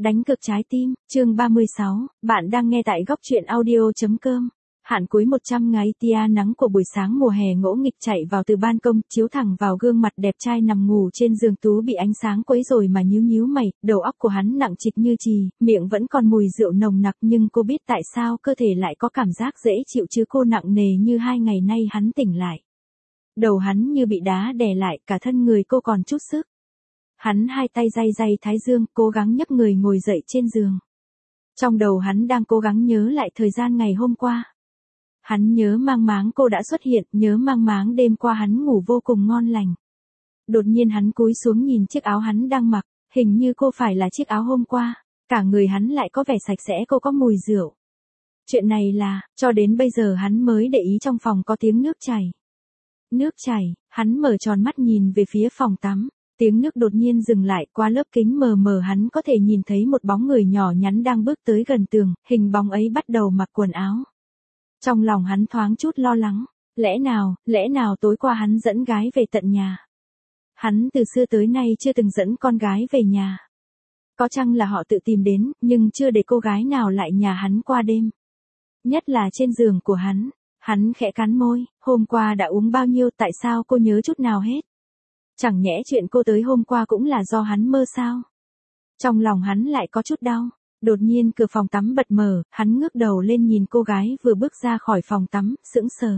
Đánh cực trái tim, chương 36, bạn đang nghe tại góc truyện audio.com. Hạn cuối 100 ngày tia nắng của buổi sáng mùa hè ngỗ nghịch chạy vào từ ban công, chiếu thẳng vào gương mặt đẹp trai nằm ngủ trên giường. Tú bị ánh sáng quấy rồi mà nhíu nhíu mày, đầu óc của hắn nặng trịch như chì, miệng vẫn còn mùi rượu nồng nặc, nhưng cô biết tại sao cơ thể lại có cảm giác dễ chịu chứ cô nặng nề như 2 ngày nay. Hắn tỉnh lại. Đầu hắn như bị đá đè lại, cả thân người cô còn chút sức. Hắn hai tay day thái dương, cố gắng nhấc người ngồi dậy trên giường. Trong đầu hắn đang cố gắng nhớ lại thời gian ngày hôm qua. Hắn nhớ mang máng cô đã xuất hiện, nhớ mang máng đêm qua hắn ngủ vô cùng ngon lành. Đột nhiên hắn cúi xuống nhìn chiếc áo hắn đang mặc, hình như cô phải là chiếc áo hôm qua, cả người hắn lại có vẻ sạch sẽ, cô có mùi rượu. Chuyện này là, cho đến bây giờ hắn mới để ý trong phòng có tiếng nước chảy. Nước chảy, hắn mở tròn mắt nhìn về phía phòng tắm. Tiếng nước đột nhiên dừng lại, qua lớp kính mờ mờ hắn có thể nhìn thấy một bóng người nhỏ nhắn đang bước tới gần tường, hình bóng ấy bắt đầu mặc quần áo. Trong lòng hắn thoáng chút lo lắng, lẽ nào tối qua hắn dẫn gái về tận nhà. Hắn từ xưa tới nay chưa từng dẫn con gái về nhà. Có chăng là họ tự tìm đến, nhưng chưa để cô gái nào lại nhà hắn qua đêm. Nhất là trên giường của hắn, hắn khẽ cắn môi, hôm qua đã uống bao nhiêu, tại sao cô nhớ chút nào hết. Chẳng nhẽ chuyện cô tới hôm qua cũng là do hắn mơ sao? Trong lòng hắn lại có chút đau. Đột nhiên cửa phòng tắm bật mở, hắn ngước đầu lên nhìn cô gái vừa bước ra khỏi phòng tắm, sững sờ.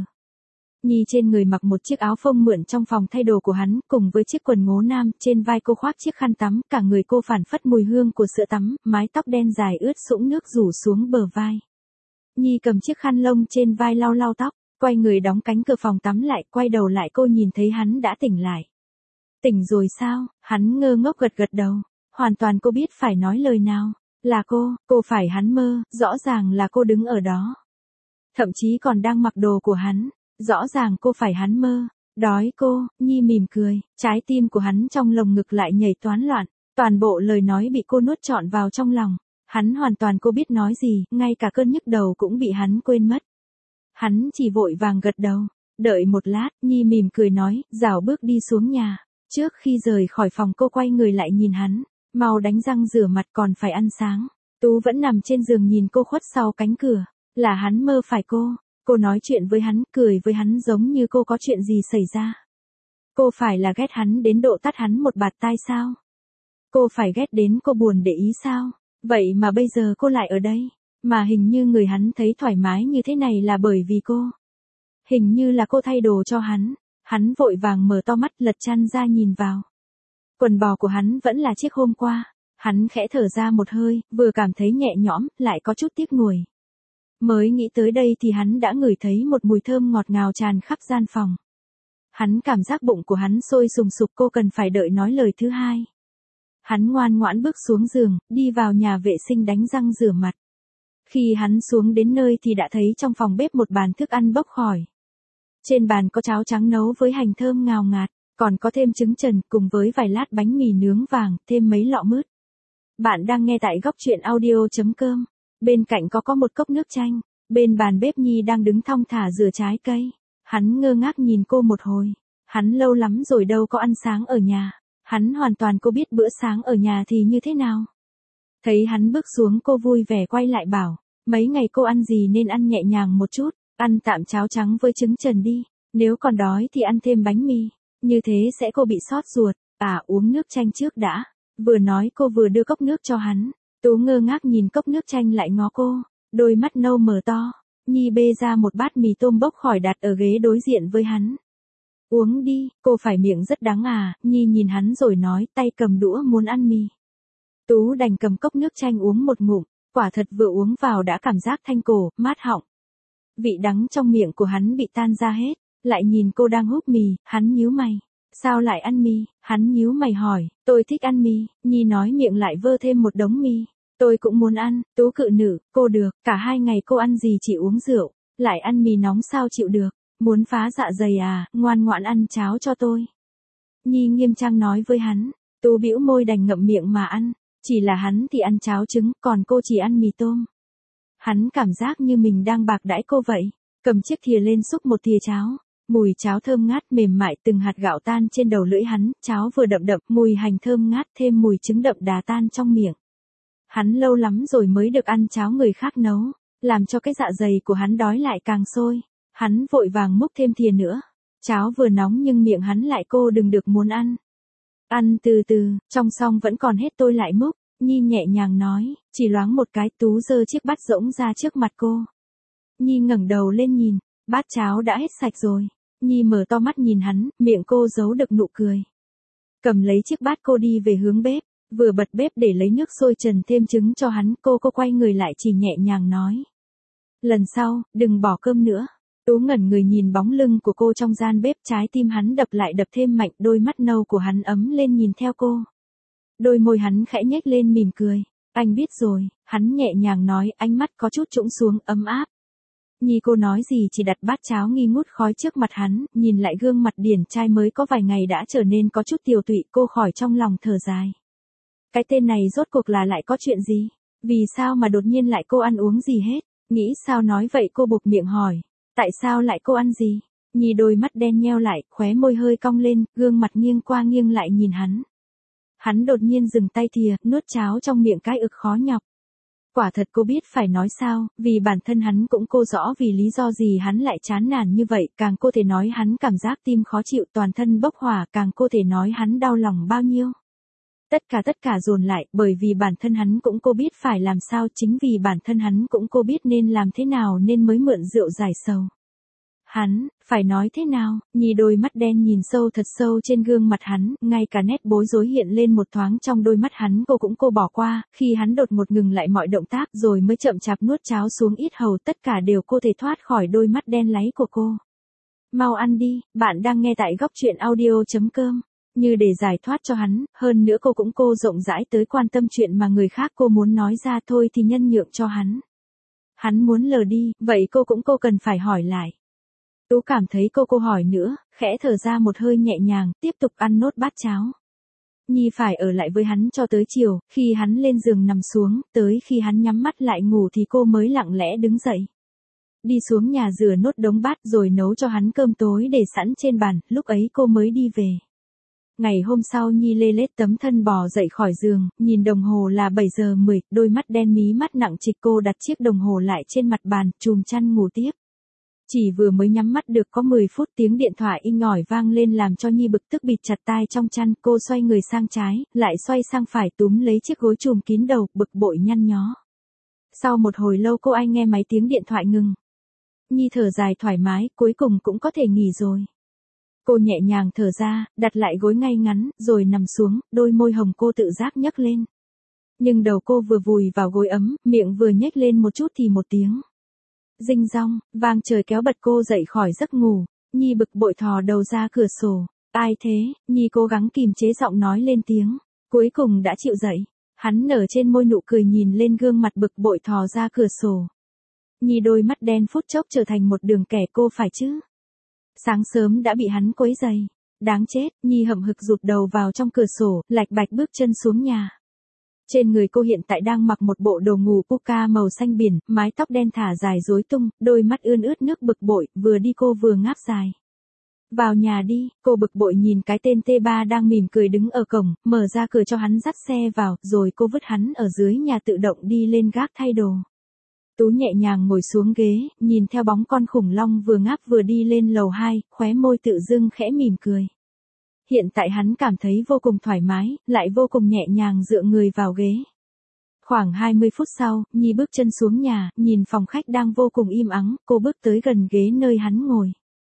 Nhi trên người mặc một chiếc áo phông mượn trong phòng thay đồ của hắn, cùng với chiếc quần ngố nam, trên vai cô khoác chiếc khăn tắm, cả người cô phảng phất mùi hương của sữa tắm, mái tóc đen dài ướt sũng nước rủ xuống bờ vai. Nhi cầm chiếc khăn lông trên vai lau lau tóc, quay người đóng cánh cửa phòng tắm lại, quay đầu lại cô nhìn thấy hắn đã tỉnh lại. Tỉnh rồi sao? Hắn ngơ ngốc gật đầu. Hoàn toàn cô biết phải nói lời nào. Là cô phải hắn mơ, rõ ràng là cô đứng ở đó. Thậm chí còn đang mặc đồ của hắn, rõ ràng cô phải hắn mơ. Đói cô, Nhi mỉm cười, trái tim của hắn trong lồng ngực lại nhảy toán loạn, toàn bộ lời nói bị cô nuốt trọn vào trong lòng. Hắn hoàn toàn cô biết nói gì, ngay cả cơn nhức đầu cũng bị hắn quên mất. Hắn chỉ vội vàng gật đầu, đợi một lát, Nhi mỉm cười nói, rảo bước đi xuống nhà. Trước khi rời khỏi phòng cô quay người lại nhìn hắn, mau đánh răng rửa mặt còn phải ăn sáng. Tú vẫn nằm trên giường nhìn cô khuất sau cánh cửa, là hắn mơ phải cô nói chuyện với hắn, cười với hắn giống như cô có chuyện gì xảy ra. Cô phải là ghét hắn đến độ tát hắn một bạt tai sao? Cô phải ghét đến cô buồn để ý sao? Vậy mà bây giờ cô lại ở đây, mà hình như người hắn thấy thoải mái như thế này là bởi vì cô. Hình như là cô thay đồ cho hắn. Hắn vội vàng mở to mắt lật chăn ra nhìn vào. Quần bò của hắn vẫn là chiếc hôm qua. Hắn khẽ thở ra một hơi, vừa cảm thấy nhẹ nhõm, lại có chút tiếc nuối. Mới nghĩ tới đây thì hắn đã ngửi thấy một mùi thơm ngọt ngào tràn khắp gian phòng. Hắn cảm giác bụng của hắn sôi sùng sục, cô cần phải đợi nói lời thứ hai. Hắn ngoan ngoãn bước xuống giường, đi vào nhà vệ sinh đánh răng rửa mặt. Khi hắn xuống đến nơi thì đã thấy trong phòng bếp một bàn thức ăn bốc khói. Trên bàn có cháo trắng nấu với hành thơm ngào ngạt, còn có thêm trứng trần cùng với vài lát bánh mì nướng vàng, thêm mấy lọ mứt. Bạn đang nghe tại góc truyện audio.com. Bên cạnh có một cốc nước chanh. Bên bàn bếp Nhi đang đứng thong thả rửa trái cây. Hắn ngơ ngác nhìn cô một hồi. Hắn lâu lắm rồi đâu có ăn sáng ở nhà. Hắn hoàn toàn cô biết bữa sáng ở nhà thì như thế nào. Thấy hắn bước xuống cô vui vẻ quay lại bảo, mấy ngày cô ăn gì nên ăn nhẹ nhàng một chút. Ăn tạm cháo trắng với trứng trần đi, nếu còn đói thì ăn thêm bánh mì, như thế sẽ cô bị sót ruột, uống nước chanh trước đã. Vừa nói cô vừa đưa cốc nước cho hắn, Tú ngơ ngác nhìn cốc nước chanh lại ngó cô, đôi mắt nâu mở to. Nhi bê ra một bát mì tôm bốc khói đặt ở ghế đối diện với hắn. Uống đi, cô phải miệng rất đắng à, Nhi nhìn hắn rồi nói, tay cầm đũa muốn ăn mì. Tú đành cầm cốc nước chanh uống một ngụm, quả thật vừa uống vào đã cảm giác thanh cổ, mát họng. Vị đắng trong miệng của hắn bị tan ra hết, lại nhìn cô đang húp mì, hắn nhíu mày. Sao lại ăn mì? Hắn nhíu mày hỏi, tôi thích ăn mì. Nhi nói miệng lại vơ thêm một đống mì. Tôi cũng muốn ăn. Tú cự nữ, cô được, cả 2 ngày cô ăn gì chỉ uống rượu, lại ăn mì nóng sao chịu được, muốn phá dạ dày à, ngoan ngoãn ăn cháo cho tôi. Nhi nghiêm trang nói với hắn, Tú bĩu môi đành ngậm miệng mà ăn, chỉ là hắn thì ăn cháo trứng, còn cô chỉ ăn mì tôm. Hắn cảm giác như mình đang bạc đãi cô vậy, cầm chiếc thìa lên xúc một thìa cháo. Mùi cháo thơm ngát mềm mại từng hạt gạo tan trên đầu lưỡi hắn, cháo vừa đậm đậm, mùi hành thơm ngát thêm mùi trứng đậm đà tan trong miệng. Hắn lâu lắm rồi mới được ăn cháo người khác nấu, làm cho cái dạ dày của hắn đói lại càng sôi. Hắn vội vàng múc thêm thìa nữa. Cháo vừa nóng nhưng miệng hắn lại cô đừng được muốn ăn. Ăn từ từ, trong xong vẫn còn hết tôi lại múc. Nhi nhẹ nhàng nói, chỉ loáng một cái Tú giơ chiếc bát rỗng ra trước mặt cô. Nhi ngẩng đầu lên nhìn, bát cháo đã hết sạch rồi. Nhi mở to mắt nhìn hắn, miệng cô giấu được nụ cười. Cầm lấy chiếc bát cô đi về hướng bếp, vừa bật bếp để lấy nước sôi trần thêm trứng cho hắn, cô quay người lại chỉ nhẹ nhàng nói. Lần sau, đừng bỏ cơm nữa. Tú ngẩn người nhìn bóng lưng của cô trong gian bếp, trái tim hắn đập lại đập thêm mạnh, đôi mắt nâu của hắn ấm lên nhìn theo cô. Đôi môi hắn khẽ nhếch lên mỉm cười. Anh biết rồi, hắn nhẹ nhàng nói, ánh mắt có chút trũng xuống ấm áp. Nhi cô nói gì chỉ đặt bát cháo nghi ngút khói trước mặt hắn, nhìn lại gương mặt điển trai mới có vài ngày đã trở nên có chút tiều tụy, cô khỏi trong lòng thở dài. Cái tên này rốt cuộc là lại có chuyện gì? Vì sao mà đột nhiên lại cô ăn uống gì hết? Nghĩ sao nói vậy cô buộc miệng hỏi. Tại sao lại cô ăn gì? Nhi đôi mắt đen nheo lại, khóe môi hơi cong lên, gương mặt nghiêng qua nghiêng lại nhìn hắn. Hắn đột nhiên dừng tay thìa, nuốt cháo trong miệng cái ực khó nhọc. Quả thật cô biết phải nói sao, vì bản thân hắn cũng cô rõ vì lý do gì hắn lại chán nản như vậy, càng cô thể nói hắn cảm giác tim khó chịu toàn thân bốc hỏa, càng cô thể nói hắn đau lòng bao nhiêu. Tất cả dồn lại, bởi vì bản thân hắn cũng cô biết phải làm sao, chính vì bản thân hắn cũng cô biết nên làm thế nào nên mới mượn rượu giải sầu. Hắn, phải nói thế nào, Nhi đôi mắt đen nhìn sâu thật sâu trên gương mặt hắn, ngay cả nét bối rối hiện lên một thoáng trong đôi mắt hắn cô bỏ qua, khi hắn đột ngột ngừng lại mọi động tác rồi mới chậm chạp nuốt cháo xuống yết hầu, tất cả đều cô thể thoát khỏi đôi mắt đen láy của cô. Mau ăn đi, bạn đang nghe tại góc truyện audio.com. Như để giải thoát cho hắn, hơn nữa cô cũng rộng rãi tới quan tâm chuyện mà người khác cô muốn nói ra thôi thì nhân nhượng cho hắn. Hắn muốn lờ đi, vậy cô cũng cần phải hỏi lại. Tú cảm thấy cô hỏi nữa, khẽ thở ra một hơi nhẹ nhàng, tiếp tục ăn nốt bát cháo. Nhi phải ở lại với hắn cho tới chiều, khi hắn lên giường nằm xuống, tới khi hắn nhắm mắt lại ngủ thì cô mới lặng lẽ đứng dậy. Đi xuống nhà rửa nốt đống bát rồi nấu cho hắn cơm tối để sẵn trên bàn, lúc ấy cô mới đi về. Ngày hôm sau Nhi lê lết tấm thân bò dậy khỏi giường, nhìn đồng hồ là 7 giờ 10, đôi mắt đen mí mắt nặng trịch, cô đặt chiếc đồng hồ lại trên mặt bàn, chùm chăn ngủ tiếp. Chỉ vừa mới nhắm mắt được có 10 phút tiếng điện thoại inh ỏi vang lên làm cho Nhi bực tức bịt chặt tai trong chăn, cô xoay người sang trái, lại xoay sang phải túm lấy chiếc gối chùm kín đầu, bực bội nhăn nhó. Sau một hồi lâu cô ai nghe máy tiếng điện thoại ngừng. Nhi thở dài thoải mái, cuối cùng cũng có thể nghỉ rồi. Cô nhẹ nhàng thở ra, đặt lại gối ngay ngắn, rồi nằm xuống, đôi môi hồng cô tự giác nhấc lên. Nhưng đầu cô vừa vùi vào gối ấm, miệng vừa nhếch lên một chút thì một tiếng rinh rong, vang trời kéo bật cô dậy khỏi giấc ngủ. Nhi bực bội thò đầu ra cửa sổ. Ai thế? Nhi cố gắng kìm chế giọng nói lên tiếng. Cuối cùng đã chịu dậy. Hắn nở trên môi nụ cười nhìn lên gương mặt bực bội thò ra cửa sổ. Nhi đôi mắt đen phút chốc trở thành một đường kẻ cô phải chứ. Sáng sớm đã bị hắn quấy giày. Đáng chết, Nhi hậm hực rụt đầu vào trong cửa sổ, lạch bạch bước chân xuống nhà. Trên người cô hiện tại đang mặc một bộ đồ ngủ puka màu xanh biển, mái tóc đen thả dài rối tung, đôi mắt ươn ướt nước bực bội, vừa đi cô vừa ngáp dài. Vào nhà đi, cô bực bội nhìn cái tên T3 đang mỉm cười đứng ở cổng, mở ra cửa cho hắn dắt xe vào, rồi cô vứt hắn ở dưới nhà tự động đi lên gác thay đồ. Tú nhẹ nhàng ngồi xuống ghế, nhìn theo bóng con khủng long vừa ngáp vừa đi lên lầu 2, khóe môi tự dưng khẽ mỉm cười. Hiện tại hắn cảm thấy vô cùng thoải mái, lại vô cùng nhẹ nhàng dựa người vào ghế. Khoảng 20 phút sau, Nhi bước chân xuống nhà, nhìn phòng khách đang vô cùng im ắng, cô bước tới gần ghế nơi hắn ngồi.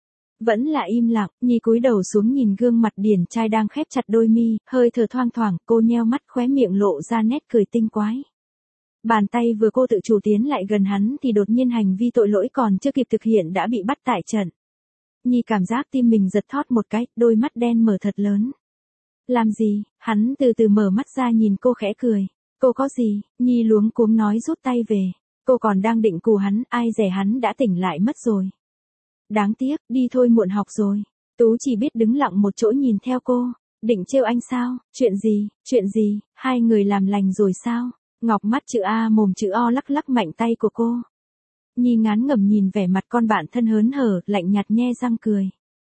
Vẫn là im lặng, Nhi cúi đầu xuống nhìn gương mặt điển trai đang khép chặt đôi mi, hơi thở thoang thoảng, cô nheo mắt khóe miệng lộ ra nét cười tinh quái. Bàn tay vừa cô tự chủ tiến lại gần hắn thì đột nhiên hành vi tội lỗi còn chưa kịp thực hiện đã bị bắt tại trận. Nhi cảm giác tim mình giật thót một cái, đôi mắt đen mở thật lớn. Làm gì? Hắn từ từ mở mắt ra nhìn cô khẽ cười. Cô có gì? Nhi luống cuống nói rút tay về. Cô còn đang định cù hắn, ai dè hắn đã tỉnh lại mất rồi. Đáng tiếc, đi thôi muộn học rồi. Tú chỉ biết đứng lặng một chỗ nhìn theo cô. Định trêu anh sao? Chuyện gì? Hai người làm lành rồi sao? Ngọc mắt chữ A mồm chữ O lắc lắc mạnh tay của cô. Nhi ngán ngẩm nhìn vẻ mặt con bạn thân hớn hở, lạnh nhạt nhe răng cười.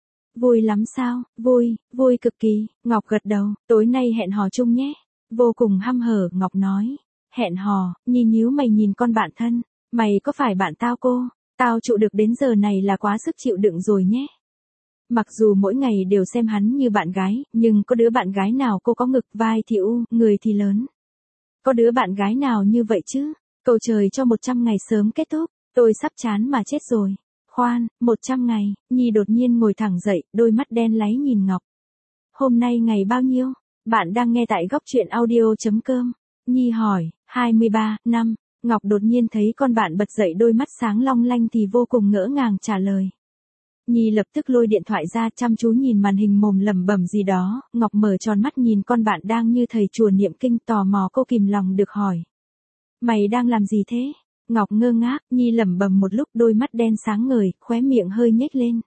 Vui lắm sao? Vui cực kỳ, Ngọc gật đầu, tối nay hẹn hò chung nhé. Vô cùng hăm hở, Ngọc nói. hẹn hò, Nhi nhíu mày nhìn con bạn thân. Mày có phải bạn tao cô? Tao trụ được đến giờ này là quá sức chịu đựng rồi nhé. Mặc dù mỗi ngày đều xem hắn như bạn gái, nhưng có đứa bạn gái nào cô có ngực vai thì u, người thì lớn. Có đứa bạn gái nào như vậy chứ? Cầu trời cho 100 ngày sớm kết thúc, tôi sắp chán mà chết rồi. Khoan, 100 ngày, Nhi đột nhiên ngồi thẳng dậy, đôi mắt đen láy nhìn Ngọc. Hôm nay ngày bao nhiêu? Bạn đang nghe tại góc truyện audio.com. Nhi hỏi, 23, năm. Ngọc đột nhiên thấy con bạn bật dậy đôi mắt sáng long lanh thì vô cùng ngỡ ngàng trả lời. Nhi lập tức lôi điện thoại ra chăm chú nhìn màn hình mồm lẩm bẩm gì đó, Ngọc mở tròn mắt nhìn con bạn đang như thầy chùa niệm kinh tò mò cô kìm lòng được hỏi. Mày đang làm gì thế? Ngọc ngơ ngác, Nhi lẩm bẩm một lúc đôi mắt đen sáng ngời, khóe miệng hơi nhếch lên.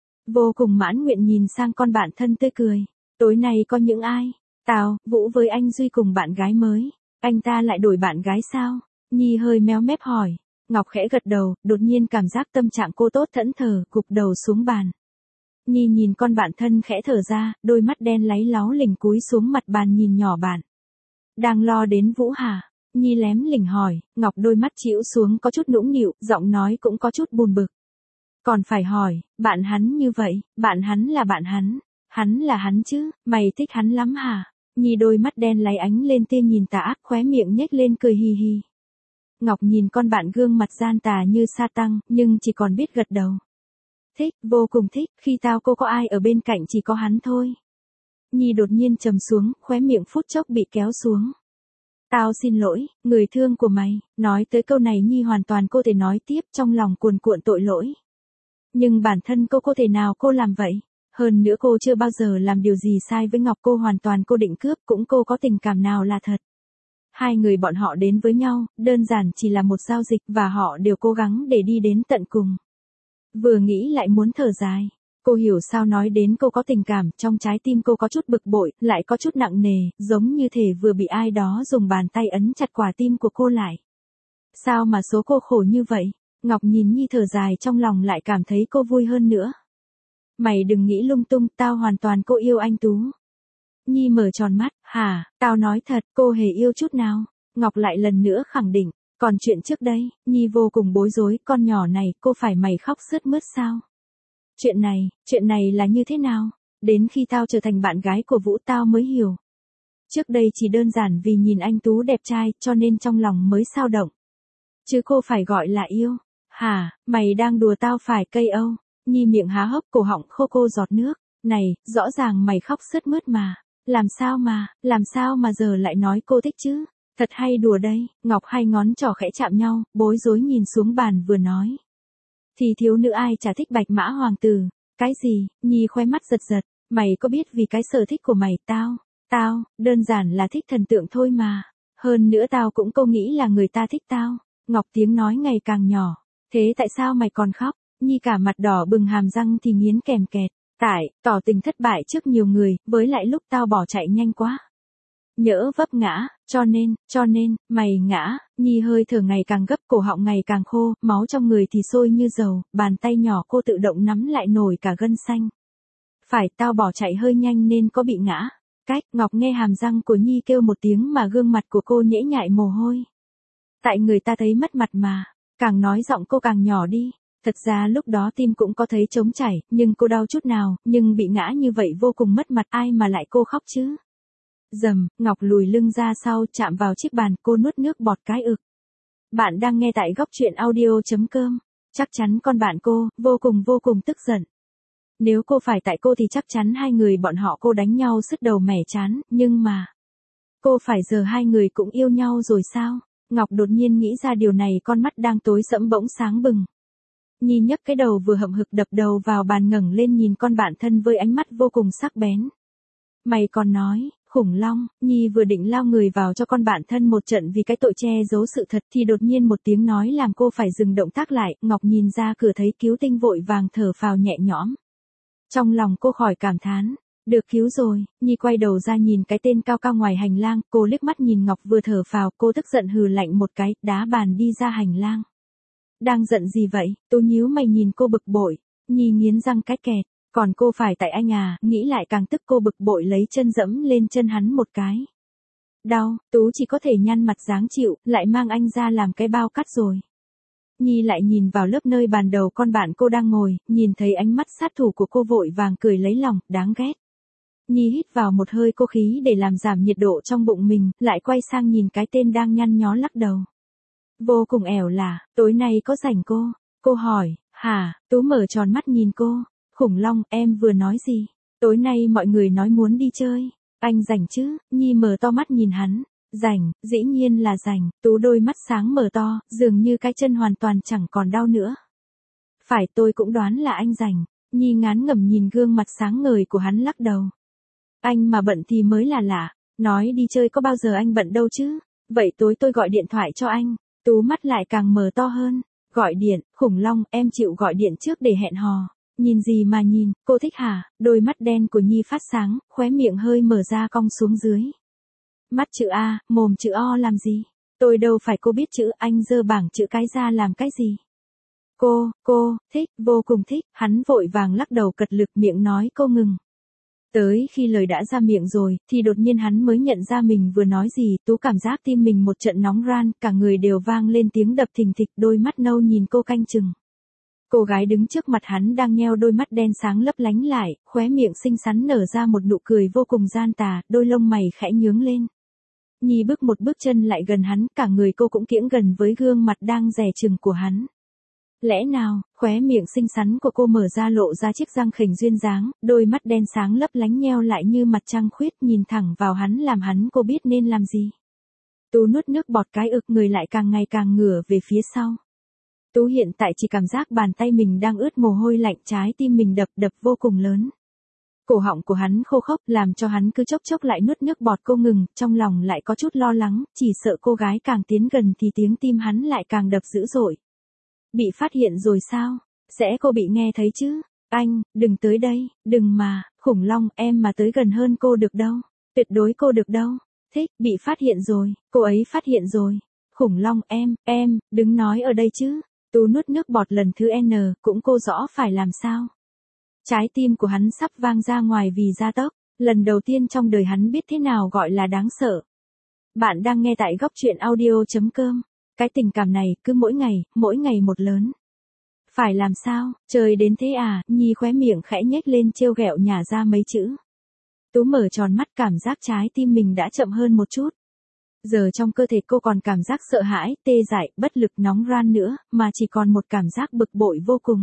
Vô cùng mãn nguyện nhìn sang con bạn thân tươi cười. Tối nay có những ai? Tao, Vũ với anh Duy cùng bạn gái mới. Anh ta lại đổi bạn gái sao? Nhi hơi méo mép hỏi. Ngọc khẽ gật đầu, đột nhiên cảm giác tâm trạng cô tốt thẫn thờ, gục đầu xuống bàn. Nhi nhìn con bạn thân khẽ thở ra, đôi mắt đen láy láu lỉnh cúi xuống mặt bàn nhìn nhỏ bạn. Đang lo đến Vũ hả? Nhi lém lỉnh hỏi, Ngọc đôi mắt chĩu xuống có chút nũng nịu, giọng nói cũng có chút buồn bực. Còn phải hỏi, bạn hắn như vậy, bạn hắn là bạn hắn là hắn chứ, mày thích hắn lắm hả? Nhi đôi mắt đen láy ánh lên tia nhìn tà ác khóe miệng nhếch lên cười hì hì. Ngọc nhìn con bạn gương mặt gian tà như sa tăng, nhưng chỉ còn biết gật đầu. Thích, vô cùng thích, khi tao cô có ai ở bên cạnh chỉ có hắn thôi. Nhi đột nhiên trầm xuống, khóe miệng phút chốc bị kéo xuống. Tao xin lỗi, người thương của mày, nói tới câu này Nhi hoàn toàn cô thể nói tiếp trong lòng cuồn cuộn tội lỗi. Nhưng bản thân cô có thể nào cô làm vậy? Hơn nữa cô chưa bao giờ làm điều gì sai với Ngọc, cô hoàn toàn cô định cướp, cũng cô có tình cảm nào là thật. Hai người bọn họ đến với nhau, đơn giản chỉ là một giao dịch và họ đều cố gắng để đi đến tận cùng. Vừa nghĩ lại muốn thở dài. Cô hiểu sao nói đến cô có tình cảm, trong trái tim cô có chút bực bội, lại có chút nặng nề, giống như thể vừa bị ai đó dùng bàn tay ấn chặt quả tim của cô lại. Sao mà số cô khổ như vậy? Ngọc nhìn Nhi thở dài trong lòng lại cảm thấy cô vui hơn nữa. Mày đừng nghĩ lung tung, tao hoàn toàn cô yêu anh Tú. Nhi mở tròn mắt, hả, tao nói thật, cô hề yêu chút nào. Ngọc lại lần nữa khẳng định, còn chuyện trước đây, Nhi vô cùng bối rối, con nhỏ này, cô phải mày khóc sướt mướt sao? Chuyện này là như thế nào? Đến khi tao trở thành bạn gái của Vũ tao mới hiểu. Trước đây chỉ đơn giản vì nhìn anh Tú đẹp trai, cho nên trong lòng mới xao động. Chứ cô phải gọi là yêu. Hả, mày đang đùa tao phải cây âu. Nhi miệng há hốc cổ họng khô cô giọt nước. Này, rõ ràng mày khóc sướt mướt mà. Làm sao mà giờ lại nói cô thích chứ? Thật hay đùa đây. Ngọc hai ngón trỏ khẽ chạm nhau, bối rối nhìn xuống bàn vừa nói. Thì thiếu nữ ai chả thích bạch mã hoàng tử. Cái gì? Nhi khoe mắt giật giật. Mày có biết vì cái sở thích của mày tao, đơn giản là thích thần tượng thôi mà. Hơn nữa tao cũng cô nghĩ là người ta thích tao. Ngọc tiếng nói ngày càng nhỏ. Thế tại sao mày còn khóc? Nhi cả mặt đỏ bừng hàm răng thì nghiến kèm kẹt. Tỏ tình thất bại trước nhiều người, với lại lúc tao bỏ chạy nhanh quá. Nhỡ vấp ngã, cho nên, mày ngã. Nhi hơi thở ngày càng gấp, cổ họng ngày càng khô, máu trong người thì sôi như dầu, bàn tay nhỏ cô tự động nắm lại nổi cả gân xanh. Phải, tao bỏ chạy hơi nhanh nên có bị ngã. Ngọc nghe hàm răng của Nhi kêu một tiếng mà gương mặt của cô nhễ nhại mồ hôi. Tại người ta thấy mất mặt mà, càng nói giọng cô càng nhỏ đi. Thật ra lúc đó tim cũng có thấy trống chảy, nhưng cô đau chút nào, nhưng bị ngã như vậy vô cùng mất mặt, ai mà lại cô khóc chứ. Dầm, Ngọc lùi lưng ra sau chạm vào chiếc bàn, cô nuốt nước bọt cái ực. Bạn đang nghe tại góc truyện audio.com. Chắc chắn con bạn cô, vô cùng tức giận. Nếu cô phải tại cô thì chắc chắn hai người bọn họ cô đánh nhau sứt đầu mẻ chán, nhưng mà. Cô phải giờ hai người cũng yêu nhau rồi sao? Ngọc đột nhiên nghĩ ra điều này, con mắt đang tối sẫm bỗng sáng bừng. Nhi nhấc cái đầu vừa hậm hực đập đầu vào bàn ngẩng lên nhìn con bạn thân với ánh mắt vô cùng sắc bén. Mày còn nói, khủng long. Nhi vừa định lao người vào cho con bạn thân một trận vì cái tội che giấu sự thật thì đột nhiên một tiếng nói làm cô phải dừng động tác lại. Ngọc nhìn ra cửa thấy Cứu Tinh vội vàng thở phào nhẹ nhõm. Trong lòng cô khỏi cảm thán. Được cứu rồi. Nhi quay đầu ra nhìn cái tên cao cao ngoài hành lang, cô liếc mắt nhìn Ngọc vừa thở phào, cô tức giận hừ lạnh một cái, đá bàn đi ra hành lang. Đang giận gì vậy? Tú nhíu mày nhìn cô bực bội. Nhi nghiến răng cái kẹt. Còn cô phải tại anh à, nghĩ lại càng tức, cô bực bội lấy chân dẫm lên chân hắn một cái. Đau, Tú chỉ có thể nhăn mặt dáng chịu, lại mang anh ra làm cái bao cắt rồi. Nhi lại nhìn vào lớp nơi bàn đầu con bạn cô đang ngồi, nhìn thấy ánh mắt sát thủ của cô vội vàng cười lấy lòng, đáng ghét. Nhi hít vào một hơi cô khí để làm giảm nhiệt độ trong bụng mình, lại quay sang nhìn cái tên đang nhăn nhó lắc đầu. Vô cùng ẻo lả, tối nay có rảnh cô? Cô hỏi, hả? Tú mở tròn mắt nhìn cô. Khủng long, em vừa nói gì? Tối nay mọi người nói muốn đi chơi. Anh rảnh chứ? Nhi mở to mắt nhìn hắn. Rảnh, dĩ nhiên là rảnh. Tú đôi mắt sáng mở to, dường như cái chân hoàn toàn chẳng còn đau nữa. Phải, tôi cũng đoán là anh rảnh. Nhi ngán ngẩm nhìn gương mặt sáng ngời của hắn lắc đầu. Anh mà bận thì mới là lạ. Nói đi chơi có bao giờ anh bận đâu chứ? Vậy tối tôi gọi điện thoại cho anh. Tú mắt lại càng mở to hơn. Gọi điện, khủng long, em chịu gọi điện trước để hẹn hò. Nhìn gì mà nhìn, cô thích hả? Đôi mắt đen của Nhi phát sáng, khóe miệng hơi mở ra cong xuống dưới. Mắt chữ A, mồm chữ O làm gì? Tôi đâu phải cô biết chữ, anh giơ bảng chữ cái ra làm cái gì? Cô, thích, vô cùng thích, hắn vội vàng lắc đầu cật lực miệng nói cô ngừng. Tới khi lời đã ra miệng rồi, thì đột nhiên hắn mới nhận ra mình vừa nói gì, Tú cảm giác tim mình một trận nóng ran, cả người đều vang lên tiếng đập thình thịch, đôi mắt nâu nhìn cô canh chừng. Cô gái đứng trước mặt hắn đang nheo đôi mắt đen sáng lấp lánh lại, khóe miệng xinh xắn nở ra một nụ cười vô cùng gian tà, đôi lông mày khẽ nhướng lên. Nhi bước một bước chân lại gần hắn, cả người cô cũng kiễng gần với gương mặt đang dè chừng của hắn. Lẽ nào, khóe miệng xinh xắn của cô mở ra lộ ra chiếc răng khểnh duyên dáng, đôi mắt đen sáng lấp lánh nheo lại như mặt trăng khuyết nhìn thẳng vào hắn làm hắn cô biết nên làm gì. Tú nuốt nước bọt cái ực người lại càng ngày càng ngửa về phía sau. Tú hiện tại chỉ cảm giác bàn tay mình đang ướt mồ hôi lạnh, trái tim mình đập vô cùng lớn. Cổ họng của hắn khô khốc làm cho hắn cứ chốc chốc lại nuốt nước bọt cô ngừng, trong lòng lại có chút lo lắng, chỉ sợ cô gái càng tiến gần thì tiếng tim hắn lại càng đập dữ dội. Bị phát hiện rồi sao? Sẽ cô bị nghe thấy chứ? Anh, đừng tới đây, đừng mà, khủng long, em mà tới gần hơn cô được đâu. Tuyệt đối cô được đâu. Thích, bị phát hiện rồi, cô ấy phát hiện rồi. Khủng long, em, đừng nói ở đây chứ. Tú nuốt nước bọt lần thứ N, cũng cô rõ phải làm sao. Trái tim của hắn sắp vang ra ngoài vì gia tốc, lần đầu tiên trong đời hắn biết thế nào gọi là đáng sợ. Bạn đang nghe tại góc truyện audio.com. Cái tình cảm này cứ mỗi ngày một lớn. Phải làm sao, trời đến thế à? Nhi khóe miệng khẽ nhếch lên trêu ghẹo nhả ra mấy chữ. Tú mở tròn mắt, cảm giác trái tim mình đã chậm hơn một chút. Giờ trong cơ thể cô còn cảm giác sợ hãi, tê dại, bất lực nóng ran nữa, mà chỉ còn một cảm giác bực bội vô cùng.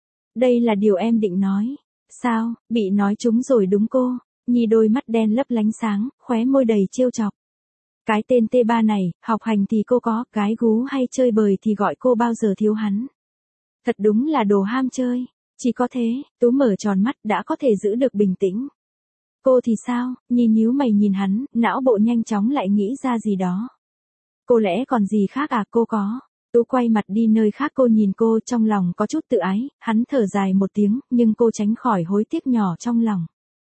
Đây là điều em định nói. Sao, bị nói trúng rồi đúng cô? Nhi đôi mắt đen lấp lánh sáng, khóe môi đầy trêu chọc. Cái tên T3 này, học hành thì cô có, gái gú hay chơi bời thì gọi cô bao giờ thiếu hắn. Thật đúng là đồ ham chơi. Chỉ có thế, Tú mở tròn mắt đã có thể giữ được bình tĩnh. Cô thì sao? Nhi nhíu mày nhìn hắn, não bộ nhanh chóng lại nghĩ ra gì đó. Cô lẽ còn gì khác à? Cô có. Tú quay mặt đi nơi khác, cô nhìn cô trong lòng có chút tự ái, hắn thở dài một tiếng, nhưng cô tránh khỏi hối tiếc nhỏ trong lòng.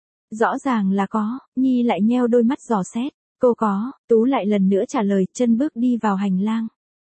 Rõ ràng là có, Nhi lại nheo đôi mắt dò xét. Cô có, Tú lại lần nữa trả lời, chân bước đi vào hành lang.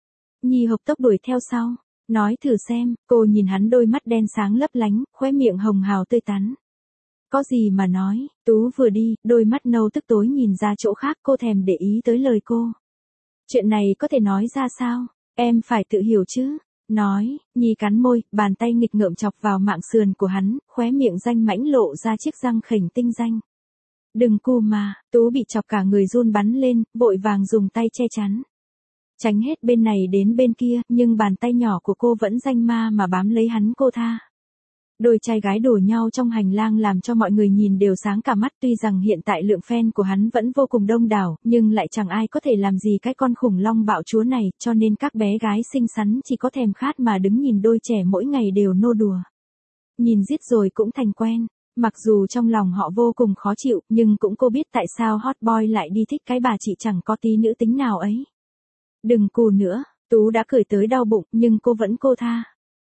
Nhi hộc tốc đuổi theo sau, nói thử xem, cô nhìn hắn đôi mắt đen sáng lấp lánh, khóe miệng hồng hào tươi tắn. Có gì mà nói, Tú vừa đi, đôi mắt nâu tức tối nhìn ra chỗ khác, cô thèm để ý tới lời cô. Chuyện này có thể nói ra sao? Em phải tự hiểu chứ. Nói, Nhi cắn môi, bàn tay nghịch ngợm chọc vào mạng sườn của hắn, khóe miệng danh mãnh lộ ra chiếc răng khểnh tinh danh. Đừng cù mà, Tú bị chọc cả người run bắn lên, vội vàng dùng tay che chắn. Tránh hết bên này đến bên kia, nhưng bàn tay nhỏ của cô vẫn danh ma mà bám lấy hắn cô tha. Đôi trai gái đổ nhau trong hành lang làm cho mọi người nhìn đều sáng cả mắt, tuy rằng hiện tại lượng fan của hắn vẫn vô cùng đông đảo, nhưng lại chẳng ai có thể làm gì cái con khủng long bạo chúa này, cho nên các bé gái xinh xắn chỉ có thèm khát mà đứng nhìn đôi trẻ mỗi ngày đều nô đùa. Nhìn giết rồi cũng thành quen. Mặc dù trong lòng họ vô cùng khó chịu, nhưng cũng cô biết tại sao hot boy lại đi thích cái bà chị chẳng có tí nữ tính nào ấy. Đừng cù nữa, Tú đã cười tới đau bụng, nhưng cô vẫn cô tha.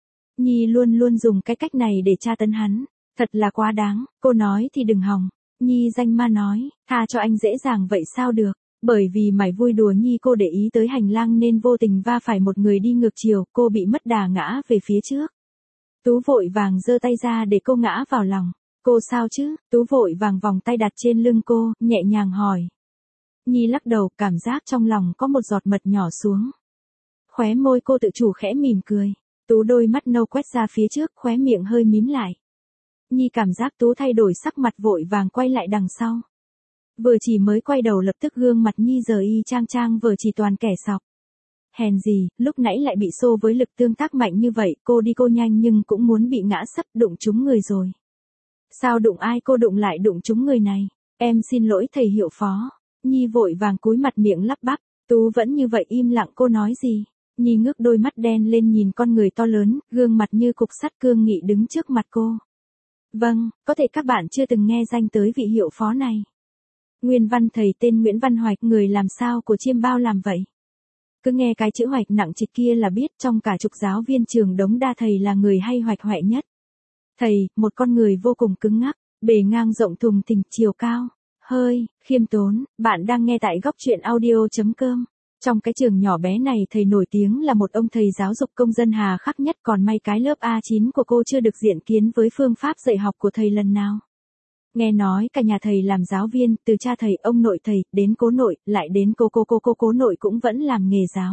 Nhi luôn luôn dùng cái cách này để tra tấn hắn, thật là quá đáng, cô nói thì đừng hòng. Nhi danh ma nói, tha cho anh dễ dàng vậy sao được, bởi vì mải vui đùa Nhi cô để ý tới hành lang nên vô tình va phải một người đi ngược chiều, cô bị mất đà ngã về phía trước. Tú vội vàng giơ tay ra để cô ngã vào lòng. Cô sao chứ? Tú vội vàng vòng tay đặt trên lưng cô, nhẹ nhàng hỏi. Nhi lắc đầu, cảm giác trong lòng có một giọt mật nhỏ xuống. Khóe môi cô tự chủ khẽ mỉm cười. Tú đôi mắt nâu quét ra phía trước, khóe miệng hơi mím lại. Nhi cảm giác Tú thay đổi sắc mặt, vội vàng quay lại đằng sau. Vừa chỉ mới quay đầu lập tức gương mặt Nhi giờ y chang vừa chỉ toàn kẻ sọc. Hèn gì, lúc nãy lại bị xô với lực tương tác mạnh như vậy, cô đi cô nhanh nhưng cũng muốn bị ngã sấp, đụng trúng người rồi. Sao đụng ai, cô đụng lại đụng trúng người này. Em xin lỗi thầy Hiệu Phó. Nhi vội vàng cúi mặt miệng lắp bắp. Tú vẫn như vậy im lặng, cô nói gì. Nhi ngước đôi mắt đen lên nhìn con người to lớn, gương mặt như cục sắt cương nghị đứng trước mặt cô. Vâng, có thể các bạn chưa từng nghe danh tới vị Hiệu Phó này. Nguyên văn thầy tên Nguyễn Văn Hoạch, người làm sao của Chiêm Bao làm vậy? Cứ nghe cái chữ Hoạch nặng trịch kia là biết trong cả chục giáo viên trường Đống Đa thầy là người hay hoạch hoẹ nhất. Thầy, một con người vô cùng cứng ngắc, bề ngang rộng thùng thình, chiều cao, hơi, khiêm tốn. Bạn đang nghe tại góc truyện audio.com. Trong cái trường nhỏ bé này thầy nổi tiếng là một ông thầy giáo dục công dân hà khắc nhất, còn may cái lớp A9 của cô chưa được diện kiến với phương pháp dạy học của thầy lần nào. Nghe nói cả nhà thầy làm giáo viên, từ cha thầy, ông nội thầy, đến cố nội, lại đến cố nội cũng vẫn làm nghề giáo.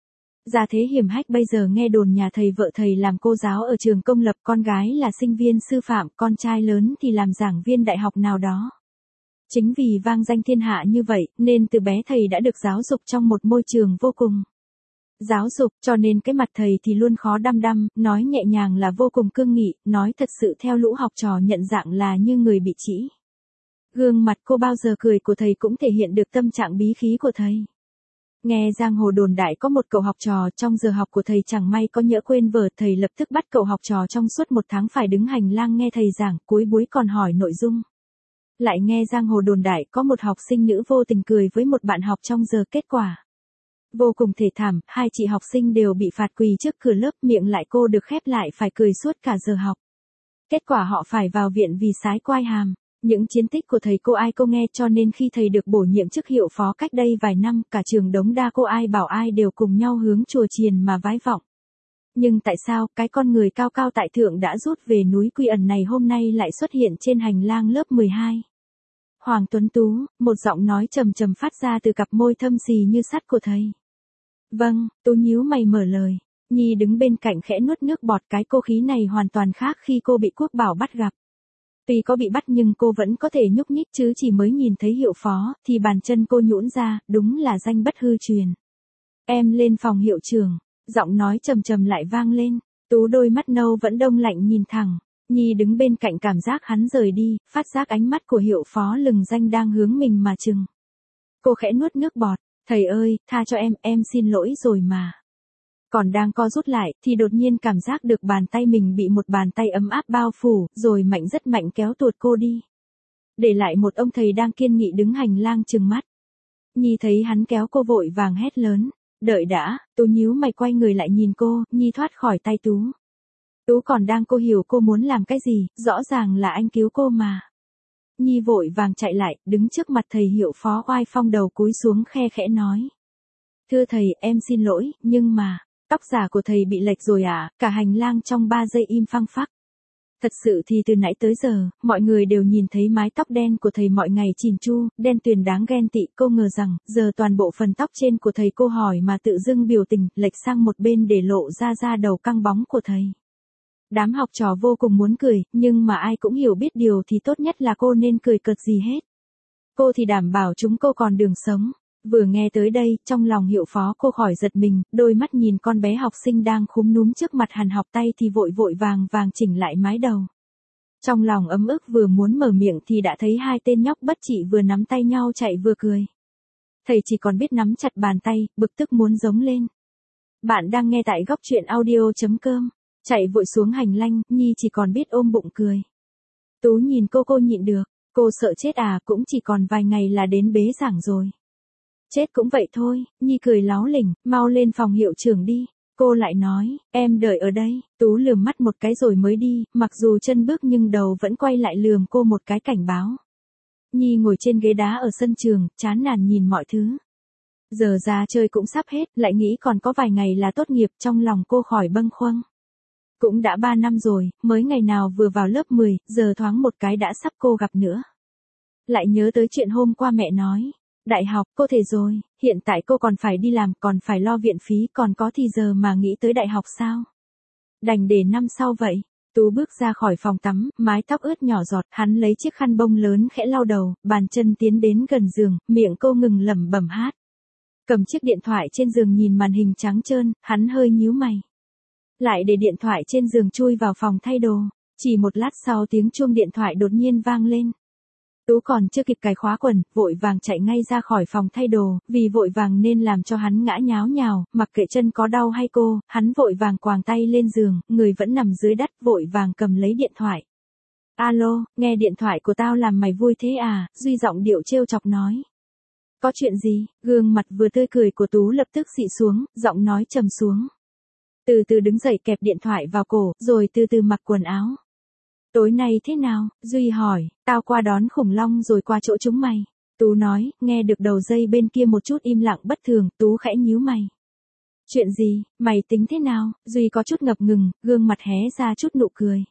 Gia thế hiểm hách, bây giờ nghe đồn nhà thầy vợ thầy làm cô giáo ở trường công lập, con gái là sinh viên sư phạm, con trai lớn thì làm giảng viên đại học nào đó. Chính vì vang danh thiên hạ như vậy, nên từ bé thầy đã được giáo dục trong một môi trường vô cùng giáo dục, cho nên cái mặt thầy thì luôn khó đăm đăm, nói nhẹ nhàng là vô cùng cương nghị, nói thật sự theo lũ học trò nhận dạng là như người bị trĩ. Gương mặt cô bao giờ cười của thầy cũng thể hiện được tâm trạng bí khí của thầy. Nghe giang hồ đồn đại có một cậu học trò trong giờ học của thầy chẳng may có nhỡ quên vở, thầy lập tức bắt cậu học trò trong suốt 1 tháng phải đứng hành lang nghe thầy giảng, cuối buổi còn hỏi nội dung. Lại nghe giang hồ đồn đại có một học sinh nữ vô tình cười với một bạn học trong giờ kết quả vô cùng thê thảm, 2 chị học sinh đều bị phạt quỳ trước cửa lớp, miệng lại cô được khép lại phải cười suốt cả giờ học. Kết quả họ phải vào viện vì sái quai hàm. Những chiến tích của thầy cô ai cô nghe, cho nên khi thầy được bổ nhiệm chức hiệu phó cách đây vài năm, cả trường Đống Đa cô ai bảo ai đều cùng nhau hướng chùa chiền mà vái vọng. Nhưng tại sao cái con người cao cao tại thượng đã rút về núi Quy Ẩn này hôm nay lại xuất hiện trên hành lang lớp 12? Hoàng Tuấn Tú, một giọng nói trầm trầm phát ra từ cặp môi thâm xì như sắt của thầy. Vâng, Tú nhíu mày mở lời. Nhi đứng bên cạnh khẽ nuốt nước bọt, cái cô khí này hoàn toàn khác khi cô bị Quốc Bảo bắt gặp. Tuy có bị bắt nhưng cô vẫn có thể nhúc nhích, chứ chỉ mới nhìn thấy hiệu phó, thì bàn chân cô nhũn ra, đúng là danh bất hư truyền. Em lên phòng hiệu trưởng, giọng nói trầm trầm lại vang lên. Tú đôi mắt nâu vẫn đông lạnh nhìn thẳng. Nhi đứng bên cạnh cảm giác hắn rời đi, phát giác ánh mắt của hiệu phó lừng danh đang hướng mình mà chừng. Cô khẽ nuốt nước bọt. Thầy ơi, tha cho em xin lỗi rồi mà. Còn đang co rút lại, thì đột nhiên cảm giác được bàn tay mình bị một bàn tay ấm áp bao phủ, rồi mạnh rất mạnh kéo tuột cô đi. Để lại một ông thầy đang kiên nghị đứng hành lang trừng mắt. Nhi thấy hắn kéo cô vội vàng hét lớn. Đợi đã, Tú nhíu mày quay người lại nhìn cô, Nhi thoát khỏi tay Tú. Tú còn đang cô hiểu cô muốn làm cái gì, rõ ràng là anh cứu cô mà. Nhi vội vàng chạy lại, đứng trước mặt thầy hiệu phó oai phong, đầu cúi xuống khe khẽ nói. Thưa thầy, em xin lỗi, nhưng mà, tóc giả của thầy bị lệch rồi à? Cả hành lang trong 3 giây im phăng phắc. Thật sự thì từ nãy tới giờ, mọi người đều nhìn thấy mái tóc đen của thầy mọi ngày chỉn chu, đen tuyền đáng ghen tị. Cô ngờ rằng, giờ toàn bộ phần tóc trên của thầy cô hỏi mà tự dưng biểu tình, lệch sang một bên để lộ ra đầu căng bóng của thầy. Đám học trò vô cùng muốn cười, nhưng mà ai cũng hiểu biết điều thì tốt nhất là cô nên cười cợt gì hết. Cô thì đảm bảo chúng cô còn đường sống. Vừa nghe tới đây, trong lòng hiệu phó cô khỏi giật mình, đôi mắt nhìn con bé học sinh đang khúm núm trước mặt hàn học tay thì vội vàng chỉnh lại mái đầu. Trong lòng ấm ức vừa muốn mở miệng thì đã thấy 2 tên nhóc bất trị vừa nắm tay nhau chạy vừa cười. Thầy chỉ còn biết nắm chặt bàn tay, bực tức muốn giống lên. Bạn đang nghe tại góc truyện audio.com. Chạy vội xuống hành lang, Nhi chỉ còn biết ôm bụng cười. Tú nhìn cô nhịn được, cô sợ chết à, cũng chỉ còn vài ngày là đến bế giảng rồi. Chết cũng vậy thôi, Nhi cười láo lỉnh, mau lên phòng hiệu trưởng đi. Cô lại nói, em đợi ở đây. Tú lườm mắt một cái rồi mới đi, mặc dù chân bước nhưng đầu vẫn quay lại lườm cô một cái cảnh báo. Nhi ngồi trên ghế đá ở sân trường, chán nản nhìn mọi thứ. Giờ ra chơi cũng sắp hết, lại nghĩ còn có vài ngày là tốt nghiệp, trong lòng cô khỏi bâng khuâng. Cũng đã 3 năm rồi, mới ngày nào vừa vào lớp 10, giờ thoáng một cái đã sắp cô gặp nữa. Lại nhớ tới chuyện hôm qua mẹ nói. Đại học, cô thể rồi, hiện tại cô còn phải đi làm, còn phải lo viện phí, còn có thì giờ mà nghĩ tới đại học sao? Đành để năm sau vậy. Tú bước ra khỏi phòng tắm, mái tóc ướt nhỏ giọt, hắn lấy chiếc khăn bông lớn khẽ lau đầu, bàn chân tiến đến gần giường, miệng cô ngừng lẩm bẩm hát. Cầm chiếc điện thoại trên giường nhìn màn hình trắng trơn, hắn hơi nhíu mày. Lại để điện thoại trên giường chui vào phòng thay đồ. Chỉ một lát sau tiếng chuông điện thoại đột nhiên vang lên. Tú còn chưa kịp cài khóa quần, vội vàng chạy ngay ra khỏi phòng thay đồ, vì vội vàng nên làm cho hắn ngã nháo nhào, mặc kệ chân có đau hay cô, hắn vội vàng quàng tay lên giường, người vẫn nằm dưới đất, vội vàng cầm lấy điện thoại. Alo, nghe điện thoại của tao làm mày vui thế à, Duy giọng điệu trêu chọc nói. Có chuyện gì, gương mặt vừa tươi cười của Tú lập tức xị xuống, giọng nói trầm xuống. Từ từ đứng dậy kẹp điện thoại vào cổ, rồi từ từ mặc quần áo. Tối nay thế nào? Duy hỏi, tao qua đón khủng long rồi qua chỗ chúng mày. Tú nói, nghe được đầu dây bên kia một chút im lặng bất thường, Tú khẽ nhíu mày. Chuyện gì, mày tính thế nào? Duy có chút ngập ngừng, gương mặt hé ra chút nụ cười.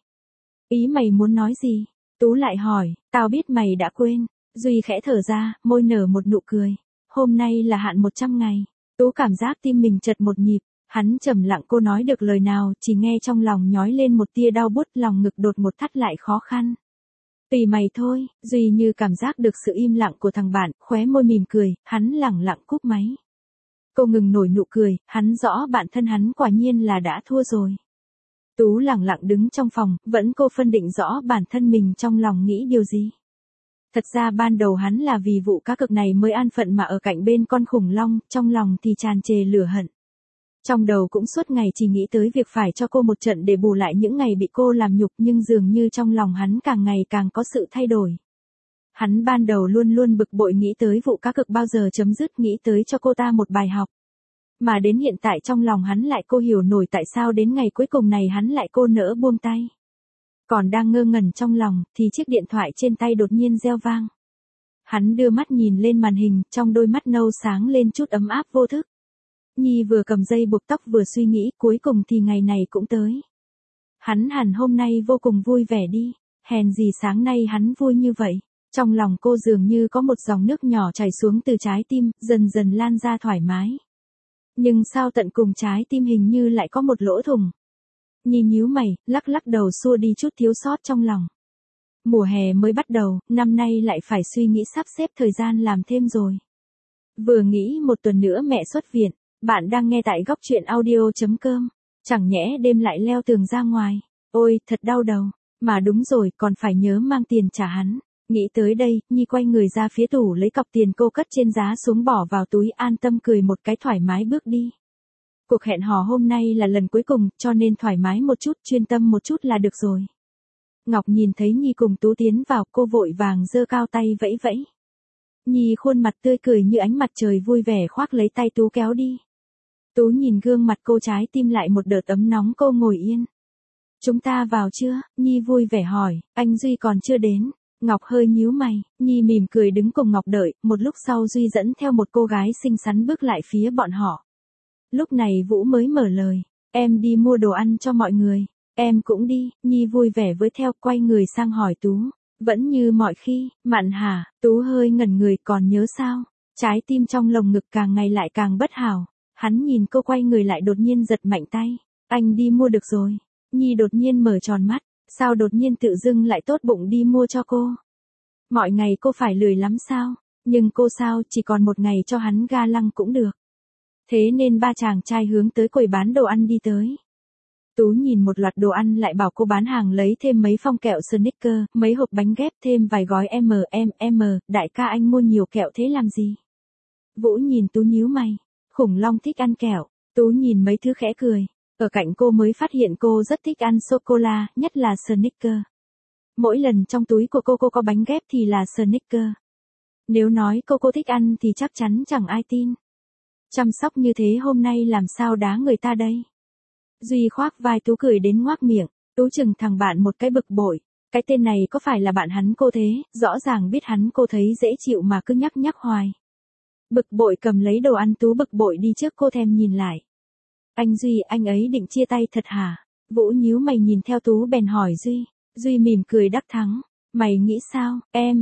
Ý mày muốn nói gì? Tú lại hỏi, tao biết mày đã quên. Duy khẽ thở ra, môi nở một nụ cười. Hôm nay là hạn 100 ngày. Tú cảm giác tim mình chật một nhịp. Hắn trầm lặng cô nói được lời nào, chỉ nghe trong lòng nhói lên một tia đau buốt, lòng ngực đột một thắt lại khó khăn. Tùy mày thôi, Duy như cảm giác được sự im lặng của thằng bạn, khóe môi mỉm cười, hắn lẳng lặng cúp máy. Cô ngừng nổi nụ cười, hắn rõ bản thân hắn quả nhiên là đã thua rồi. Tú lẳng lặng đứng trong phòng, vẫn cô phân định rõ bản thân mình trong lòng nghĩ điều gì. Thật ra ban đầu hắn là vì vụ cá cược này mới an phận mà ở cạnh bên con khủng long, trong lòng thì tràn trề lửa hận. Trong đầu cũng suốt ngày chỉ nghĩ tới việc phải cho cô một trận để bù lại những ngày bị cô làm nhục, nhưng dường như trong lòng hắn càng ngày càng có sự thay đổi. Hắn ban đầu luôn luôn bực bội nghĩ tới vụ cá cược bao giờ chấm dứt, nghĩ tới cho cô ta một bài học. Mà đến hiện tại trong lòng hắn lại cô hiểu nổi tại sao đến ngày cuối cùng này hắn lại cô nỡ buông tay. Còn đang ngơ ngẩn trong lòng, thì chiếc điện thoại trên tay đột nhiên reo vang. Hắn đưa mắt nhìn lên màn hình, trong đôi mắt nâu sáng lên chút ấm áp vô thức. Nhi vừa cầm dây buộc tóc vừa suy nghĩ, cuối cùng thì ngày này cũng tới. Hắn hẳn hôm nay vô cùng vui vẻ đi, hèn gì sáng nay hắn vui như vậy. Trong lòng cô dường như có một dòng nước nhỏ chảy xuống từ trái tim, dần dần lan ra thoải mái. Nhưng sao tận cùng trái tim hình như lại có một lỗ thủng. Nhi nhíu mày, lắc lắc đầu xua đi chút thiếu sót trong lòng. Mùa hè mới bắt đầu, năm nay lại phải suy nghĩ sắp xếp thời gian làm thêm rồi. Vừa nghĩ một tuần nữa mẹ xuất viện. Bạn đang nghe tại góc truyện audio.com. Chẳng nhẽ đêm lại leo tường ra ngoài. Ôi, thật đau đầu. Mà đúng rồi, còn phải nhớ mang tiền trả hắn. Nghĩ tới đây, Nhi quay người ra phía tủ lấy cọc tiền cô cất trên giá xuống bỏ vào túi, an tâm cười một cái thoải mái bước đi. Cuộc hẹn hò hôm nay là lần cuối cùng, cho nên thoải mái một chút, chuyên tâm một chút là được rồi. Ngọc nhìn thấy Nhi cùng Tú tiến vào, cô vội vàng giơ cao tay vẫy vẫy. Nhi khuôn mặt tươi cười như ánh mặt trời vui vẻ khoác lấy tay Tú kéo đi. Tú nhìn gương mặt cô, trái tim lại một đợt ấm nóng, cô ngồi yên. Chúng ta vào chưa? Nhi vui vẻ hỏi, anh Duy còn chưa đến. Ngọc hơi nhíu mày, Nhi mỉm cười đứng cùng Ngọc đợi, một lúc sau Duy dẫn theo một cô gái xinh xắn bước lại phía bọn họ. Lúc này Vũ mới mở lời, em đi mua đồ ăn cho mọi người. Em cũng đi, Nhi vui vẻ với theo, quay người sang hỏi Tú. Vẫn như mọi khi, Mạn hả? Tú hơi ngẩn người, còn nhớ sao? Trái tim trong lồng ngực càng ngày lại càng bất hảo. Hắn nhìn cô quay người lại đột nhiên giật mạnh tay. Anh đi mua được rồi. Nhi đột nhiên mở tròn mắt. Sao đột nhiên tự dưng lại tốt bụng đi mua cho cô? Mọi ngày cô phải lười lắm sao? Nhưng cô sao chỉ còn một ngày cho hắn ga lăng cũng được. Thế nên ba chàng trai hướng tới quầy bán đồ ăn đi tới. Tú nhìn một loạt đồ ăn lại bảo cô bán hàng lấy thêm mấy phong kẹo Snickers, mấy hộp bánh ghép, thêm vài gói đại ca anh mua nhiều kẹo thế làm gì? Vũ nhìn Tú nhíu mày. Khủng long thích ăn kẹo. Tú nhìn mấy thứ khẽ cười. Ở cạnh cô mới phát hiện cô rất thích ăn sô-cô-la, nhất là Snickers. Mỗi lần trong túi của cô có bánh ghép thì là Snickers. Nếu nói cô thích ăn thì chắc chắn chẳng ai tin. Chăm sóc như thế hôm nay làm sao đá người ta đây? Duy khoác vai Tú cười đến ngoác miệng. Tú chừng thằng bạn một cái bực bội. Cái tên này có phải là bạn hắn cô thế? Rõ ràng biết hắn cô thấy dễ chịu mà cứ nhắc hoài. Bực bội cầm lấy đồ ăn, Tú bực bội đi trước, cô thèm nhìn lại. Anh Duy, anh ấy định chia tay thật hả? Vũ nhíu mày nhìn theo Tú bèn hỏi Duy. Duy mỉm cười đắc thắng. Mày nghĩ sao,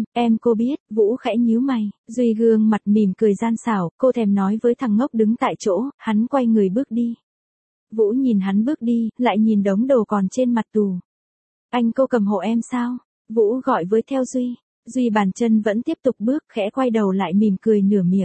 cô biết, Vũ khẽ nhíu mày, Duy gương mặt mỉm cười gian xảo, cô thèm nói với thằng ngốc đứng tại chỗ, hắn quay người bước đi. Vũ nhìn hắn bước đi, lại nhìn đống đồ còn trên mặt tủ. Anh cô cầm hộ em sao? Vũ gọi với theo Duy. Duy bàn chân vẫn tiếp tục bước, khẽ quay đầu lại mỉm cười nửa miệng.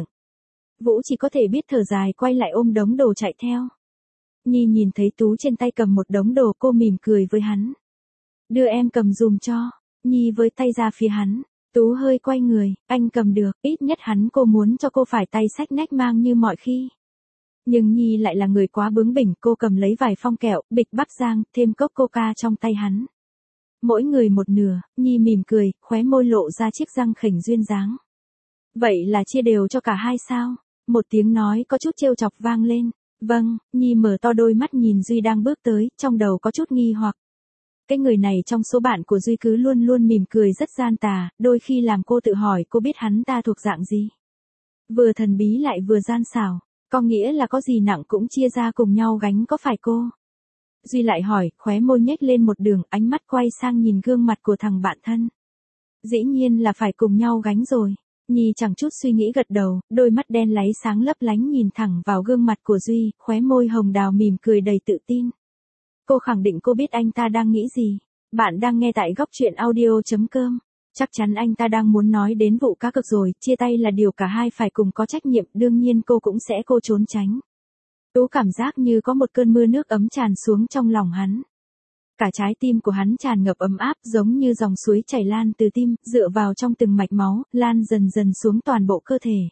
Vũ chỉ có thể biết thở dài quay lại ôm đống đồ chạy theo. Nhi nhìn thấy Tú trên tay cầm một đống đồ, cô mỉm cười với hắn. Đưa em cầm dùm cho. Nhi với tay ra phía hắn. Tú hơi quay người, anh cầm được, ít nhất hắn cô muốn cho cô phải tay xách nách mang như mọi khi. Nhưng Nhi lại là người quá bướng bỉnh, cô cầm lấy vài phong kẹo, bịch bắp rang, thêm cốc coca trong tay hắn. Mỗi người một nửa, Nhi mỉm cười, khóe môi lộ ra chiếc răng khểnh duyên dáng. Vậy là chia đều cho cả hai sao? Một tiếng nói có chút trêu chọc vang lên. Vâng, Nhi mở to đôi mắt nhìn Duy đang bước tới, trong đầu có chút nghi hoặc. Cái người này trong số bạn của Duy cứ luôn luôn mỉm cười rất gian tà, đôi khi làm cô tự hỏi cô biết hắn ta thuộc dạng gì. Vừa thần bí lại vừa gian xảo, có nghĩa là có gì nặng cũng chia ra cùng nhau gánh có phải cô? Duy lại hỏi, khóe môi nhếch lên một đường, ánh mắt quay sang nhìn gương mặt của thằng bạn thân. Dĩ nhiên là phải cùng nhau gánh rồi. Nhi chẳng chút suy nghĩ gật đầu, đôi mắt đen láy sáng lấp lánh nhìn thẳng vào gương mặt của Duy, khóe môi hồng đào mỉm cười đầy tự tin. Cô khẳng định cô biết anh ta đang nghĩ gì. Bạn đang nghe tại góc truyện audio.com. Chắc chắn anh ta đang muốn nói đến vụ cá cược rồi, chia tay là điều cả hai phải cùng có trách nhiệm, đương nhiên cô cũng sẽ trốn tránh. Tú cảm giác như có một cơn mưa nước ấm tràn xuống trong lòng hắn. Cả trái tim của hắn tràn ngập ấm áp giống như dòng suối chảy lan từ tim, dựa vào trong từng mạch máu, lan dần dần xuống toàn bộ cơ thể.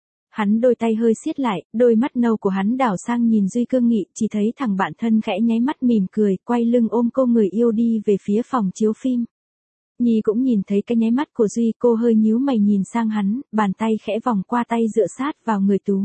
Hắn đôi tay hơi siết lại, đôi mắt nâu của hắn đảo sang nhìn Duy cương nghị, chỉ thấy thằng bạn thân khẽ nháy mắt mỉm cười, quay lưng ôm cô người yêu đi về phía phòng chiếu phim. Nhi cũng nhìn thấy cái nháy mắt của Duy, cô hơi nhíu mày nhìn sang hắn, bàn tay khẽ vòng qua tay dựa sát vào người Tú.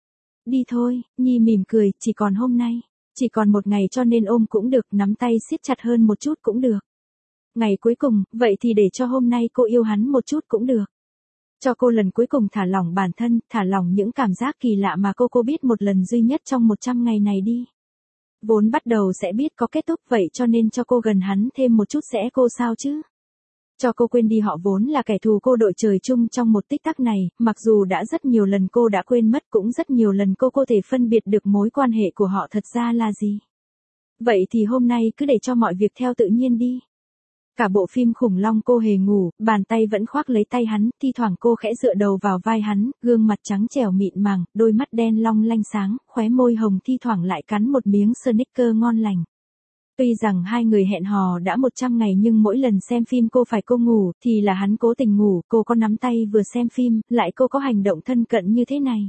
Đi thôi, Nhi mỉm cười, chỉ còn hôm nay, chỉ còn một ngày cho nên ôm cũng được, nắm tay siết chặt hơn một chút cũng được. Ngày cuối cùng, vậy thì để cho hôm nay cô yêu hắn một chút cũng được. Cho cô lần cuối cùng thả lỏng bản thân, thả lỏng những cảm giác kỳ lạ mà cô biết một lần duy nhất trong 100 ngày này đi. Vốn bắt đầu sẽ biết có kết thúc vậy cho nên cho cô gần hắn thêm một chút sẽ cô sao chứ. Cho cô quên đi họ vốn là kẻ thù cô đội trời chung trong một tích tắc này, mặc dù đã rất nhiều lần cô đã quên mất cũng rất nhiều lần cô thể phân biệt được mối quan hệ của họ thật ra là gì. Vậy thì hôm nay cứ để cho mọi việc theo tự nhiên đi. Cả bộ phim khủng long cô hề ngủ, bàn tay vẫn khoác lấy tay hắn, thi thoảng cô khẽ dựa đầu vào vai hắn, gương mặt trắng trẻo mịn màng, đôi mắt đen long lanh sáng, khóe môi hồng thi thoảng lại cắn một miếng Snickers ngon lành. Tuy rằng hai người hẹn hò đã 100 ngày nhưng mỗi lần xem phim cô phải ngủ, thì là hắn cố tình ngủ, cô có nắm tay vừa xem phim, lại cô có hành động thân cận như thế này.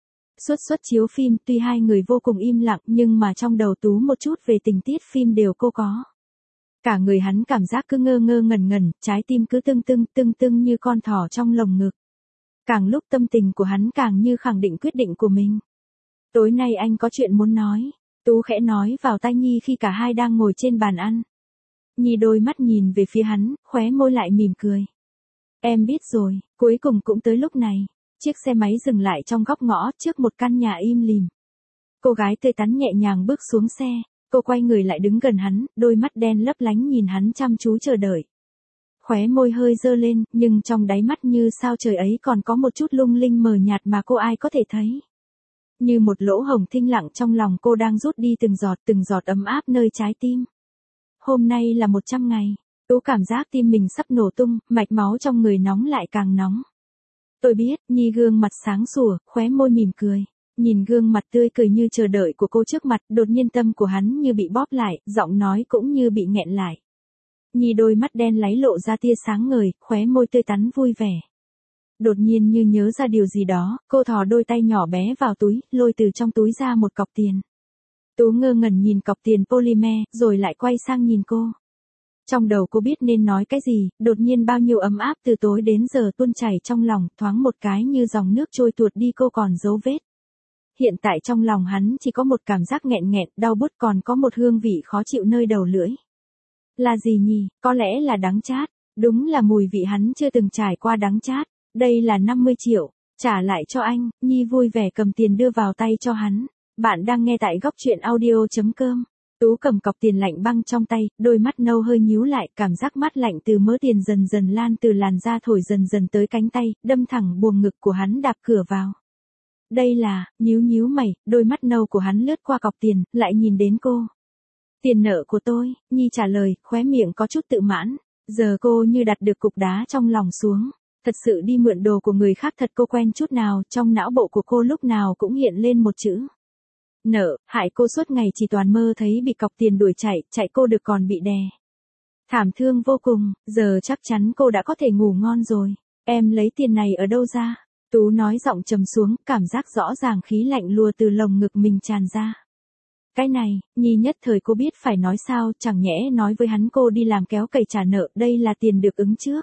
Suốt chiếu phim, tuy hai người vô cùng im lặng nhưng mà trong đầu Tú một chút về tình tiết phim đều cô có. Cả người hắn cảm giác cứ ngơ ngơ ngẩn ngẩn, trái tim cứ tưng như con thỏ trong lồng ngực. Càng lúc tâm tình của hắn càng như khẳng định quyết định của mình. Tối nay anh có chuyện muốn nói. Tú khẽ nói vào tai Nhi khi cả hai đang ngồi trên bàn ăn. Nhi đôi mắt nhìn về phía hắn, khóe môi lại mỉm cười. Em biết rồi, cuối cùng cũng tới lúc này. Chiếc xe máy dừng lại trong góc ngõ trước một căn nhà im lìm. Cô gái tươi tắn nhẹ nhàng bước xuống xe. Cô quay người lại đứng gần hắn, đôi mắt đen lấp lánh nhìn hắn chăm chú chờ đợi. Khóe môi hơi dơ lên, nhưng trong đáy mắt như sao trời ấy còn có một chút lung linh mờ nhạt mà cô ai có thể thấy. Như một lỗ hổng thinh lặng trong lòng cô đang rút đi từng giọt ấm áp nơi trái tim. Hôm nay là 100 ngày, Tú cảm giác tim mình sắp nổ tung, mạch máu trong người nóng lại càng nóng. Tôi biết, Nhi gương mặt sáng sủa, khóe môi mỉm cười. Nhìn gương mặt tươi cười như chờ đợi của cô trước mặt, đột nhiên tâm của hắn như bị bóp lại, giọng nói cũng như bị nghẹn lại. Nhi đôi mắt đen láy lộ ra tia sáng ngời, khóe môi tươi tắn vui vẻ. Đột nhiên như nhớ ra điều gì đó, cô thò đôi tay nhỏ bé vào túi, lôi từ trong túi ra một cọc tiền. Tú ngơ ngẩn nhìn cọc tiền polymer, rồi lại quay sang nhìn cô. Trong đầu cô biết nên nói cái gì, đột nhiên bao nhiêu ấm áp từ tối đến giờ tuôn chảy trong lòng, thoáng một cái như dòng nước trôi tuột đi cô còn dấu vết. Hiện tại trong lòng hắn chỉ có một cảm giác nghẹn nghẹn, đau bứt còn có một hương vị khó chịu nơi đầu lưỡi. Là gì nhỉ? Có lẽ là đắng chát. Đúng là mùi vị hắn chưa từng trải qua đắng chát. Đây là 50 triệu. Trả lại cho anh. Nhi vui vẻ cầm tiền đưa vào tay cho hắn. Bạn đang nghe tại góc truyện audio.com. Tú cầm cọc tiền lạnh băng trong tay, đôi mắt nâu hơi nhíu lại, cảm giác mát lạnh từ mớ tiền dần dần lan từ làn da thổi dần dần tới cánh tay, đâm thẳng buồng ngực của hắn đạp cửa vào. Đây là, nhíu nhíu mày, đôi mắt nâu của hắn lướt qua cọc tiền, lại nhìn đến cô. Tiền nợ của tôi, Nhi trả lời, khóe miệng có chút tự mãn. Giờ cô như đặt được cục đá trong lòng xuống. Thật sự đi mượn đồ của người khác thật cô quen chút nào, trong não bộ của cô lúc nào cũng hiện lên một chữ. Nợ, hại cô suốt ngày chỉ toàn mơ thấy bị cọc tiền đuổi chạy cô được còn bị đè. Thảm thương vô cùng, giờ chắc chắn cô đã có thể ngủ ngon rồi. Em lấy tiền này ở đâu ra? Tú nói giọng trầm xuống, cảm giác rõ ràng khí lạnh lùa từ lồng ngực mình tràn ra. Cái này, Nhi nhất thời cô biết phải nói sao, chẳng nhẽ nói với hắn cô đi làm kéo cày trả nợ, đây là tiền được ứng trước.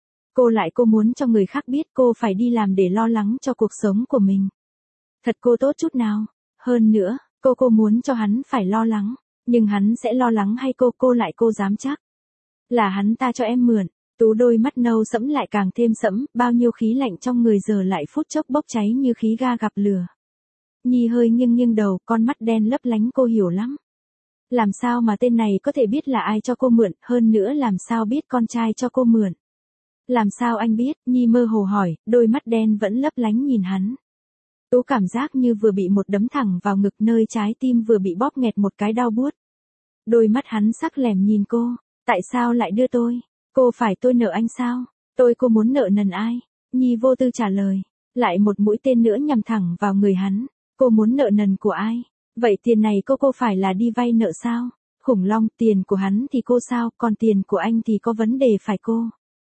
Cô muốn cho người khác biết cô phải đi làm để lo lắng cho cuộc sống của mình. Thật cô tốt chút nào. Hơn nữa, cô muốn cho hắn phải lo lắng. Nhưng hắn sẽ lo lắng hay cô lại dám chắc. Là hắn ta cho em mượn. Tú đôi mắt nâu sẫm lại càng thêm sẫm, bao nhiêu khí lạnh trong người giờ lại phút chốc bốc cháy như khí ga gặp lửa. Nhi hơi nghiêng đầu, con mắt đen lấp lánh cô hiểu lắm. Làm sao mà tên này có thể biết là ai cho cô mượn, hơn nữa làm sao biết con trai cho cô mượn. Làm sao anh biết, Nhi mơ hồ hỏi, đôi mắt đen vẫn lấp lánh nhìn hắn. Tú cảm giác như vừa bị một đấm thẳng vào ngực, nơi trái tim vừa bị bóp nghẹt một cái đau buốt. Đôi mắt hắn sắc lẻm nhìn cô, tại sao lại đưa tôi? Cô phải tôi nợ anh sao? Cô muốn nợ nần ai? Nhi vô tư trả lời, lại một mũi tên nữa nhằm thẳng vào người hắn. Cô muốn nợ nần của ai? Vậy tiền này cô phải là đi vay nợ sao? Khủng long, tiền của hắn thì cô sao, còn tiền của anh thì có vấn đề phải cô?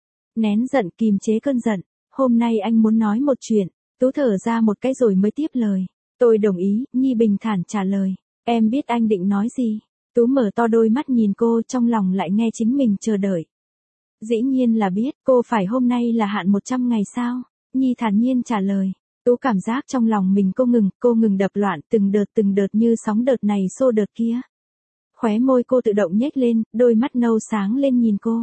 Nén giận, kìm chế cơn giận, hôm nay anh muốn nói một chuyện. Tú thở ra một cái rồi mới tiếp lời. Tôi đồng ý, Nhi bình thản trả lời. Em biết anh định nói gì? Tú mở to đôi mắt nhìn cô, trong lòng lại nghe chính mình chờ đợi. Dĩ nhiên là biết, cô phải hôm nay là hạn 100 ngày sao? Nhi thản nhiên trả lời. Tú cảm giác trong lòng mình cô ngừng đập loạn từng đợt như sóng đợt này xô đợt kia. Khóe môi cô tự động nhếch lên, đôi mắt nâu sáng lên nhìn cô.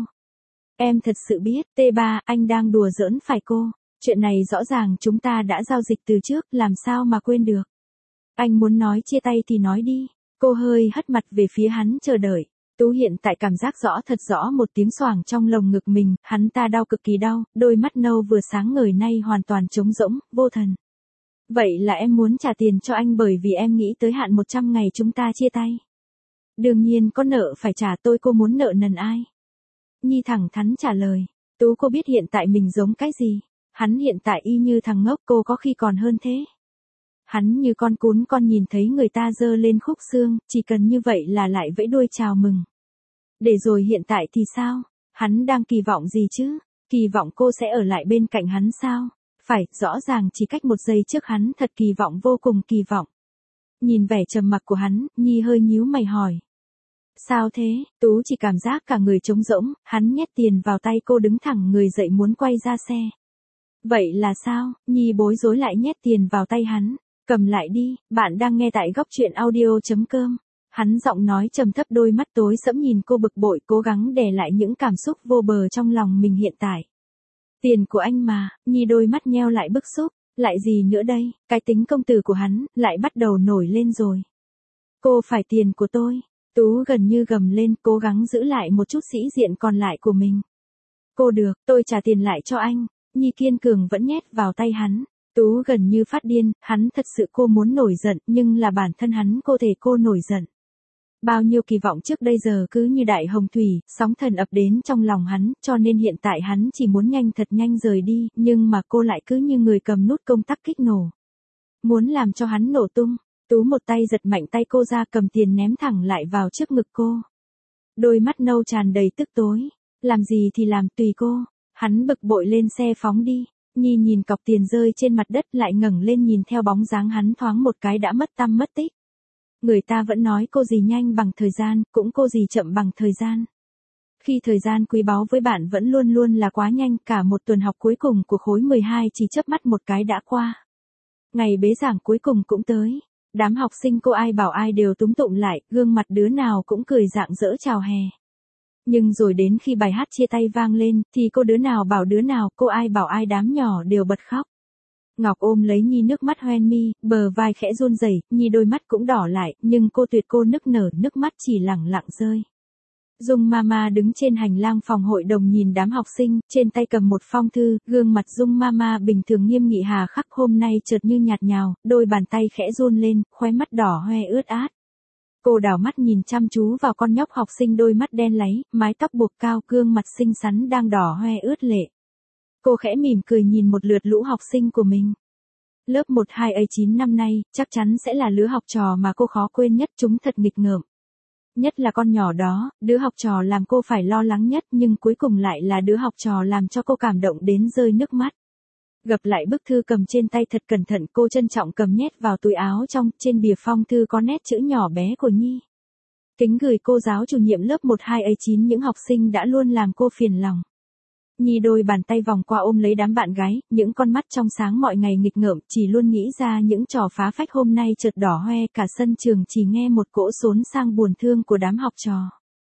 Em thật sự biết, T3, anh đang đùa giỡn phải cô. Chuyện này rõ ràng chúng ta đã giao dịch từ trước, làm sao mà quên được. Anh muốn nói chia tay thì nói đi. Cô hơi hất mặt về phía hắn chờ đợi. Tú hiện tại cảm giác thật rõ một tiếng xoảng trong lồng ngực mình, hắn ta đau cực kỳ đau, đôi mắt nâu vừa sáng ngời nay hoàn toàn trống rỗng, vô thần. Vậy là em muốn trả tiền cho anh bởi vì em nghĩ tới hạn 100 ngày chúng ta chia tay. Đương nhiên có nợ phải trả, cô muốn nợ nần ai? Nhi thẳng thắn trả lời. Tú cô biết hiện tại mình giống cái gì. Hắn hiện tại y như thằng ngốc, cô có khi còn hơn thế. Hắn như con cún con nhìn thấy người ta giơ lên khúc xương, chỉ cần như vậy là lại vẫy đuôi chào mừng. Để rồi hiện tại thì sao? Hắn đang kỳ vọng gì chứ? Kỳ vọng cô sẽ ở lại bên cạnh hắn sao? Phải, rõ ràng chỉ cách một giây trước hắn thật kỳ vọng, vô cùng kỳ vọng. Nhìn vẻ trầm mặc của hắn, Nhi hơi nhíu mày hỏi. Sao thế? Tú chỉ cảm giác cả người trống rỗng, hắn nhét tiền vào tay cô đứng thẳng người dậy muốn quay ra xe. Vậy là sao? Nhi bối rối lại nhét tiền vào tay hắn. Cầm lại đi, bạn đang nghe tại góc truyện audio.com. Hắn giọng nói trầm thấp, đôi mắt tối sẫm nhìn cô bực bội, cố gắng đè lại những cảm xúc vô bờ trong lòng mình hiện tại. Tiền của anh mà, Nhi đôi mắt nheo lại bức xúc, lại gì nữa đây, cái tính công tử của hắn, lại bắt đầu nổi lên rồi. Cô phải tiền của tôi. Tú gần như gầm lên, cố gắng giữ lại một chút sĩ diện còn lại của mình. Cô được, tôi trả tiền lại cho anh. Nhi kiên cường vẫn nhét vào tay hắn. Tú gần như phát điên, hắn thật sự cô muốn nổi giận, nhưng là bản thân hắn cô nổi giận. Bao nhiêu kỳ vọng trước đây giờ cứ như đại hồng thủy, sóng thần ập đến trong lòng hắn, cho nên hiện tại hắn chỉ muốn thật nhanh rời đi, nhưng mà cô lại cứ như người cầm nút công tắc kích nổ. Muốn làm cho hắn nổ tung. Tú một tay giật mạnh tay cô ra, cầm tiền ném thẳng lại vào trước ngực cô. Đôi mắt nâu tràn đầy tức tối. Làm gì thì làm, tùy cô. Hắn bực bội lên xe phóng đi. Nhi nhìn cọc tiền rơi trên mặt đất lại ngẩng lên nhìn theo bóng dáng hắn thoáng một cái đã mất tăm mất tích. Người ta vẫn nói cô gì nhanh bằng thời gian, cũng cô gì chậm bằng thời gian. Khi thời gian quý báu với bạn vẫn luôn luôn là quá nhanh, cả một tuần học cuối cùng của khối 12 chỉ chớp mắt một cái đã qua. Ngày bế giảng cuối cùng cũng tới. Đám học sinh cô ai bảo ai đều túm tụm lại, gương mặt đứa nào cũng cười rạng rỡ chào hè. Nhưng rồi đến khi bài hát chia tay vang lên, thì cô đứa nào bảo đứa nào, cô ai bảo ai, đám nhỏ đều bật khóc. Ngọc ôm lấy Nhi nước mắt hoen mi, bờ vai khẽ run rẩy, Nhi đôi mắt cũng đỏ lại, nhưng cô tuyệt cô nức nở, nước mắt chỉ lẳng lặng rơi. Dung Mama đứng trên hành lang phòng hội đồng nhìn đám học sinh, trên tay cầm một phong thư, gương mặt Dung Mama bình thường nghiêm nghị hà khắc hôm nay chợt như nhạt nhào, đôi bàn tay khẽ run lên, khóe mắt đỏ hoe ướt át. Cô đảo mắt nhìn chăm chú vào con nhóc học sinh đôi mắt đen láy, mái tóc buộc cao, gương mặt xinh xắn đang đỏ hoe ướt lệ. Cô khẽ mỉm cười nhìn một lượt lũ học sinh của mình. Lớp 12A9 năm nay, chắc chắn sẽ là lứa học trò mà cô khó quên nhất, chúng thật nghịch ngợm. Nhất là con nhỏ đó, đứa học trò làm cô phải lo lắng nhất nhưng cuối cùng lại là đứa học trò làm cho cô cảm động đến rơi nước mắt. Gập lại bức thư cầm trên tay thật cẩn thận, cô trân trọng cầm nhét vào túi áo trong, trên bìa phong thư có nét chữ nhỏ bé của Nhi. Kính gửi cô giáo chủ nhiệm lớp 12A9, những học sinh đã luôn làm cô phiền lòng. Nhi đôi bàn tay vòng qua ôm lấy đám bạn gái, những con mắt trong sáng mọi ngày nghịch ngợm, chỉ luôn nghĩ ra những trò phá phách hôm nay chợt đỏ hoe, cả sân trường chỉ nghe một cỗ xốn sang buồn thương của đám học trò.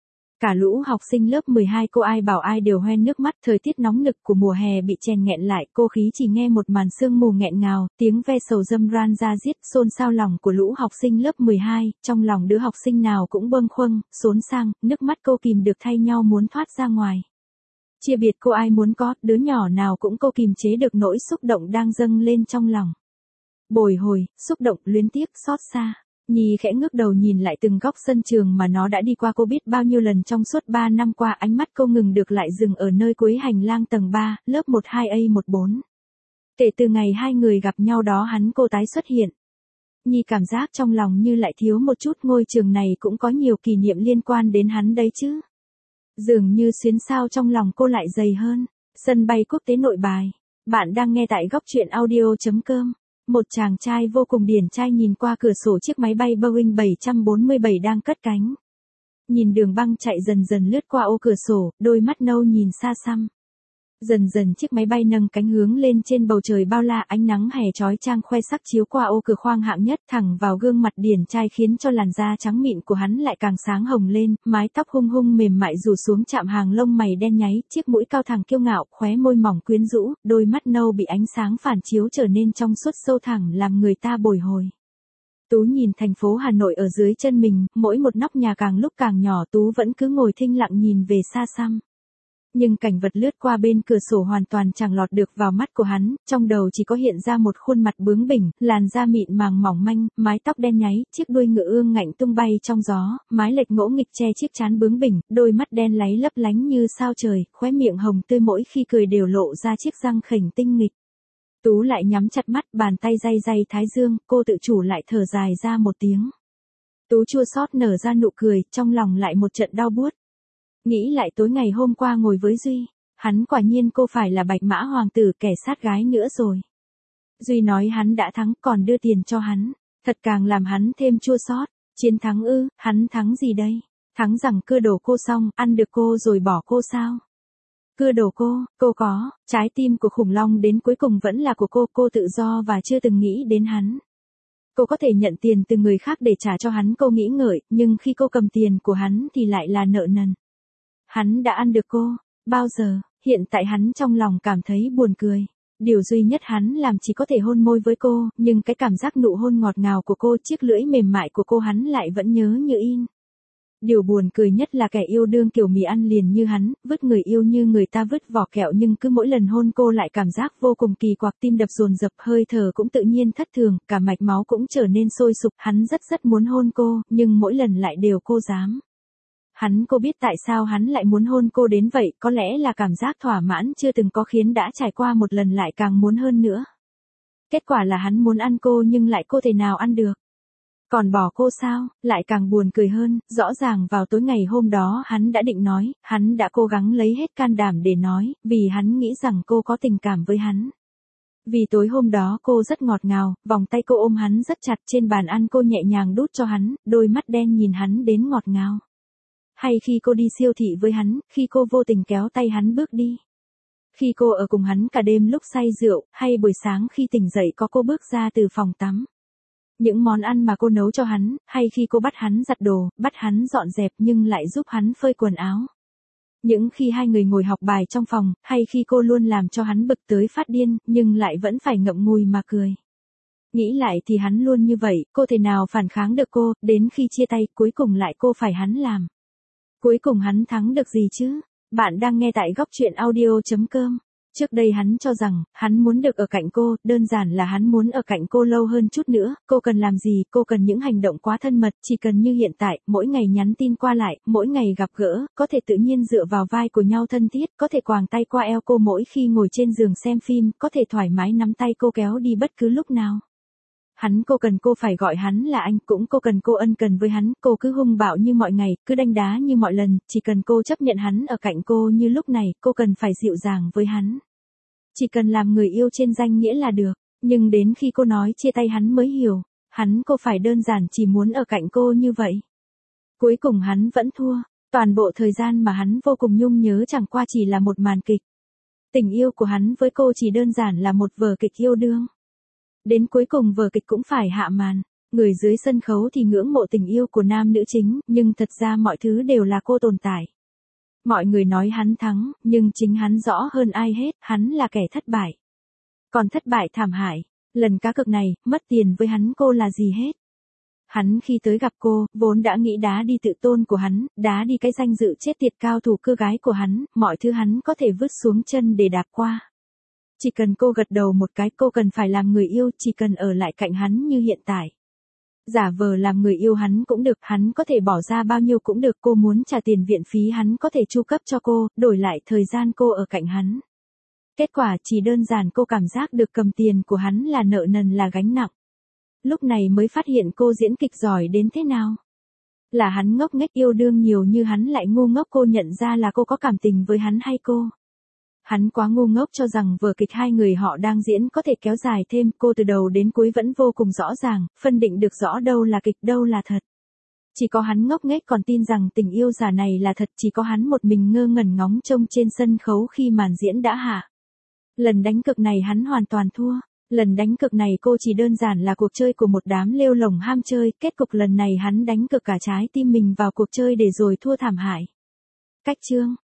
Cả lũ học sinh lớp 12 cô ai bảo ai đều hoen nước mắt, thời tiết nóng nực của mùa hè bị chèn nghẹn lại, cô khí chỉ nghe một màn sương mù nghẹn ngào, tiếng ve sầu dâm ran ra giết, xôn xao lòng của lũ học sinh lớp 12, trong lòng đứa học sinh nào cũng bâng khuâng, xốn sang, nước mắt cô kìm được thay nhau muốn thoát ra ngoài. Chia biệt cô ai muốn có, đứa nhỏ nào cũng cô kìm chế được nỗi xúc động đang dâng lên trong lòng. Bồi hồi, xúc động, luyến tiếc, xót xa. Nhi khẽ ngước đầu nhìn lại từng góc sân trường mà nó đã đi qua cô biết bao nhiêu lần trong suốt 3 năm qua, ánh mắt cô ngừng được lại dừng ở nơi cuối hành lang tầng 3, lớp 12A14. Kể từ ngày hai người gặp nhau đó cô tái xuất hiện. Nhi cảm giác trong lòng như lại thiếu một chút, ngôi trường này cũng có nhiều kỷ niệm liên quan đến hắn đấy chứ. Dường như xuyến sao trong lòng cô lại dày hơn. Sân bay quốc tế Nội Bài. Bạn đang nghe tại góc truyện audio.com. Một chàng trai vô cùng điển trai nhìn qua cửa sổ chiếc máy bay Boeing 747 đang cất cánh. Nhìn đường băng chạy dần dần lướt qua ô cửa sổ, đôi mắt nâu nhìn xa xăm. Dần dần chiếc máy bay nâng cánh hướng lên trên bầu trời bao la, ánh nắng hè chói chang khoe sắc chiếu qua ô cửa khoang hạng nhất thẳng vào gương mặt điển trai khiến cho làn da trắng mịn của hắn lại càng sáng hồng lên, mái tóc hung hung mềm mại rủ xuống chạm hàng lông mày đen nháy, chiếc mũi cao thẳng kiêu ngạo, khóe môi mỏng quyến rũ, đôi mắt nâu bị ánh sáng phản chiếu trở nên trong suốt sâu thẳng làm người ta bồi hồi. Tú nhìn thành phố Hà Nội ở dưới chân mình, mỗi một nóc nhà càng lúc càng nhỏ, Tú vẫn cứ ngồi thinh lặng nhìn về xa xăm. Nhưng cảnh vật lướt qua bên cửa sổ hoàn toàn chẳng lọt được vào mắt của hắn, trong đầu chỉ có hiện ra một khuôn mặt bướng bỉnh, làn da mịn màng mỏng manh, mái tóc đen nháy, chiếc đuôi ngựa ương ngạnh tung bay trong gió, mái lệch ngỗ nghịch che chiếc trán bướng bỉnh, đôi mắt đen láy lấp lánh như sao trời, khóe miệng hồng tươi mỗi khi cười đều lộ ra chiếc răng khểnh tinh nghịch. Tú lại nhắm chặt mắt, bàn tay day day thái dương, cô tự chủ lại thở dài ra một tiếng. Tú chua xót nở ra nụ cười, trong lòng lại một trận đau buốt. Nghĩ lại tối ngày hôm qua ngồi với Duy, hắn quả nhiên cô phải là Bạch Mã Hoàng tử kẻ sát gái nữa rồi. Duy nói hắn đã thắng còn đưa tiền cho hắn, thật càng làm hắn thêm chua xót. Chiến thắng ư, hắn thắng gì đây? Thắng rằng cưa đổ cô xong, ăn được cô rồi bỏ cô sao? Cưa đổ cô có, trái tim của khủng long đến cuối cùng vẫn là của cô tự do và chưa từng nghĩ đến hắn. Cô có thể nhận tiền từ người khác để trả cho hắn, cô nghĩ ngợi, nhưng khi cô cầm tiền của hắn thì lại là nợ nần. Hắn đã ăn được cô, bao giờ, hiện tại hắn trong lòng cảm thấy buồn cười. Điều duy nhất hắn làm chỉ có thể hôn môi với cô, nhưng cái cảm giác nụ hôn ngọt ngào của cô, chiếc lưỡi mềm mại của cô hắn lại vẫn nhớ như in. Điều buồn cười nhất là kẻ yêu đương kiểu mì ăn liền như hắn, vứt người yêu như người ta vứt vỏ kẹo, nhưng cứ mỗi lần hôn cô lại cảm giác vô cùng kỳ quặc, tim đập dồn dập, hơi thở cũng tự nhiên thất thường, cả mạch máu cũng trở nên sôi sục, hắn rất muốn hôn cô, nhưng mỗi lần lại đều cô dám. Cô biết tại sao hắn lại muốn hôn cô đến vậy, có lẽ là cảm giác thỏa mãn chưa từng có khiến đã trải qua một lần lại càng muốn hơn nữa. Kết quả là hắn muốn ăn cô nhưng lại cô thể nào ăn được. Còn bỏ cô sao, lại càng buồn cười hơn, rõ ràng vào tối ngày hôm đó hắn đã định nói, hắn đã cố gắng lấy hết can đảm để nói, vì hắn nghĩ rằng cô có tình cảm với hắn. Vì tối hôm đó cô rất ngọt ngào, vòng tay cô ôm hắn rất chặt, trên bàn ăn cô nhẹ nhàng đút cho hắn, đôi mắt đen nhìn hắn đến ngọt ngào. Hay khi cô đi siêu thị với hắn, khi cô vô tình kéo tay hắn bước đi. Khi cô ở cùng hắn cả đêm lúc say rượu, hay buổi sáng khi tỉnh dậy có cô bước ra từ phòng tắm. Những món ăn mà cô nấu cho hắn, hay khi cô bắt hắn giặt đồ, bắt hắn dọn dẹp nhưng lại giúp hắn phơi quần áo. Những khi hai người ngồi học bài trong phòng, hay khi cô luôn làm cho hắn bực tới phát điên, nhưng lại vẫn phải ngậm ngùi mà cười. Nghĩ lại thì hắn luôn như vậy, cô thể nào phản kháng được cô, đến khi chia tay, cuối cùng lại cô phải hắn làm. Cuối cùng hắn thắng được gì chứ? Bạn đang nghe tại góc truyện audio.com. Trước đây hắn cho rằng, hắn muốn được ở cạnh cô, đơn giản là hắn muốn ở cạnh cô lâu hơn chút nữa, cô cần làm gì, cô cần những hành động quá thân mật, chỉ cần như hiện tại, mỗi ngày nhắn tin qua lại, mỗi ngày gặp gỡ, có thể tự nhiên dựa vào vai của nhau thân thiết, có thể quàng tay qua eo cô mỗi khi ngồi trên giường xem phim, có thể thoải mái nắm tay cô kéo đi bất cứ lúc nào. Cô cần cô phải gọi hắn là anh, cũng cô cần cô ân cần với hắn, cô cứ hung bạo như mọi ngày, cứ đanh đá như mọi lần, chỉ cần cô chấp nhận hắn ở cạnh cô như lúc này, cô cần phải dịu dàng với hắn. Chỉ cần làm người yêu trên danh nghĩa là được, nhưng đến khi cô nói chia tay hắn mới hiểu, cô phải đơn giản chỉ muốn ở cạnh cô như vậy. Cuối cùng hắn vẫn thua, toàn bộ thời gian mà hắn vô cùng nhung nhớ chẳng qua chỉ là một màn kịch. Tình yêu của hắn với cô chỉ đơn giản là một vở kịch yêu đương. Đến cuối cùng vở kịch cũng phải hạ màn, người dưới sân khấu thì ngưỡng mộ tình yêu của nam nữ chính, nhưng thật ra mọi thứ đều là cô tồn tại. Mọi người nói hắn thắng, nhưng chính hắn rõ hơn ai hết, hắn là kẻ thất bại. Còn thất bại thảm hại, lần cá cược này, mất tiền với hắn cô là gì hết. Hắn khi tới gặp cô, vốn đã nghĩ đá đi tự tôn của hắn, đá đi cái danh dự chết tiệt cao thủ cưa gái của hắn, mọi thứ hắn có thể vứt xuống chân để đạp qua. Chỉ cần cô gật đầu một cái, cô cần phải làm người yêu, chỉ cần ở lại cạnh hắn như hiện tại. Giả vờ làm người yêu hắn cũng được, hắn có thể bỏ ra bao nhiêu cũng được, cô muốn trả tiền viện phí hắn có thể chu cấp cho cô, đổi lại thời gian cô ở cạnh hắn. Kết quả chỉ đơn giản cô cảm giác được cầm tiền của hắn là nợ nần là gánh nặng. Lúc này mới phát hiện cô diễn kịch giỏi đến thế nào. Là hắn ngốc nghếch yêu đương nhiều như hắn lại ngu ngốc cô nhận ra là cô có cảm tình với hắn hay cô. Hắn quá ngu ngốc cho rằng vở kịch hai người họ đang diễn có thể kéo dài thêm, cô từ đầu đến cuối vẫn vô cùng rõ ràng, phân định được rõ đâu là kịch đâu là thật. Chỉ có hắn ngốc nghếch còn tin rằng tình yêu giả này là thật, chỉ có hắn một mình ngơ ngẩn ngóng trông trên sân khấu khi màn diễn đã hạ. Lần đánh cược này hắn hoàn toàn thua, lần đánh cược này cô chỉ đơn giản là cuộc chơi của một đám lêu lổng ham chơi, kết cục lần này hắn đánh cược cả trái tim mình vào cuộc chơi để rồi thua thảm hại. Cách chương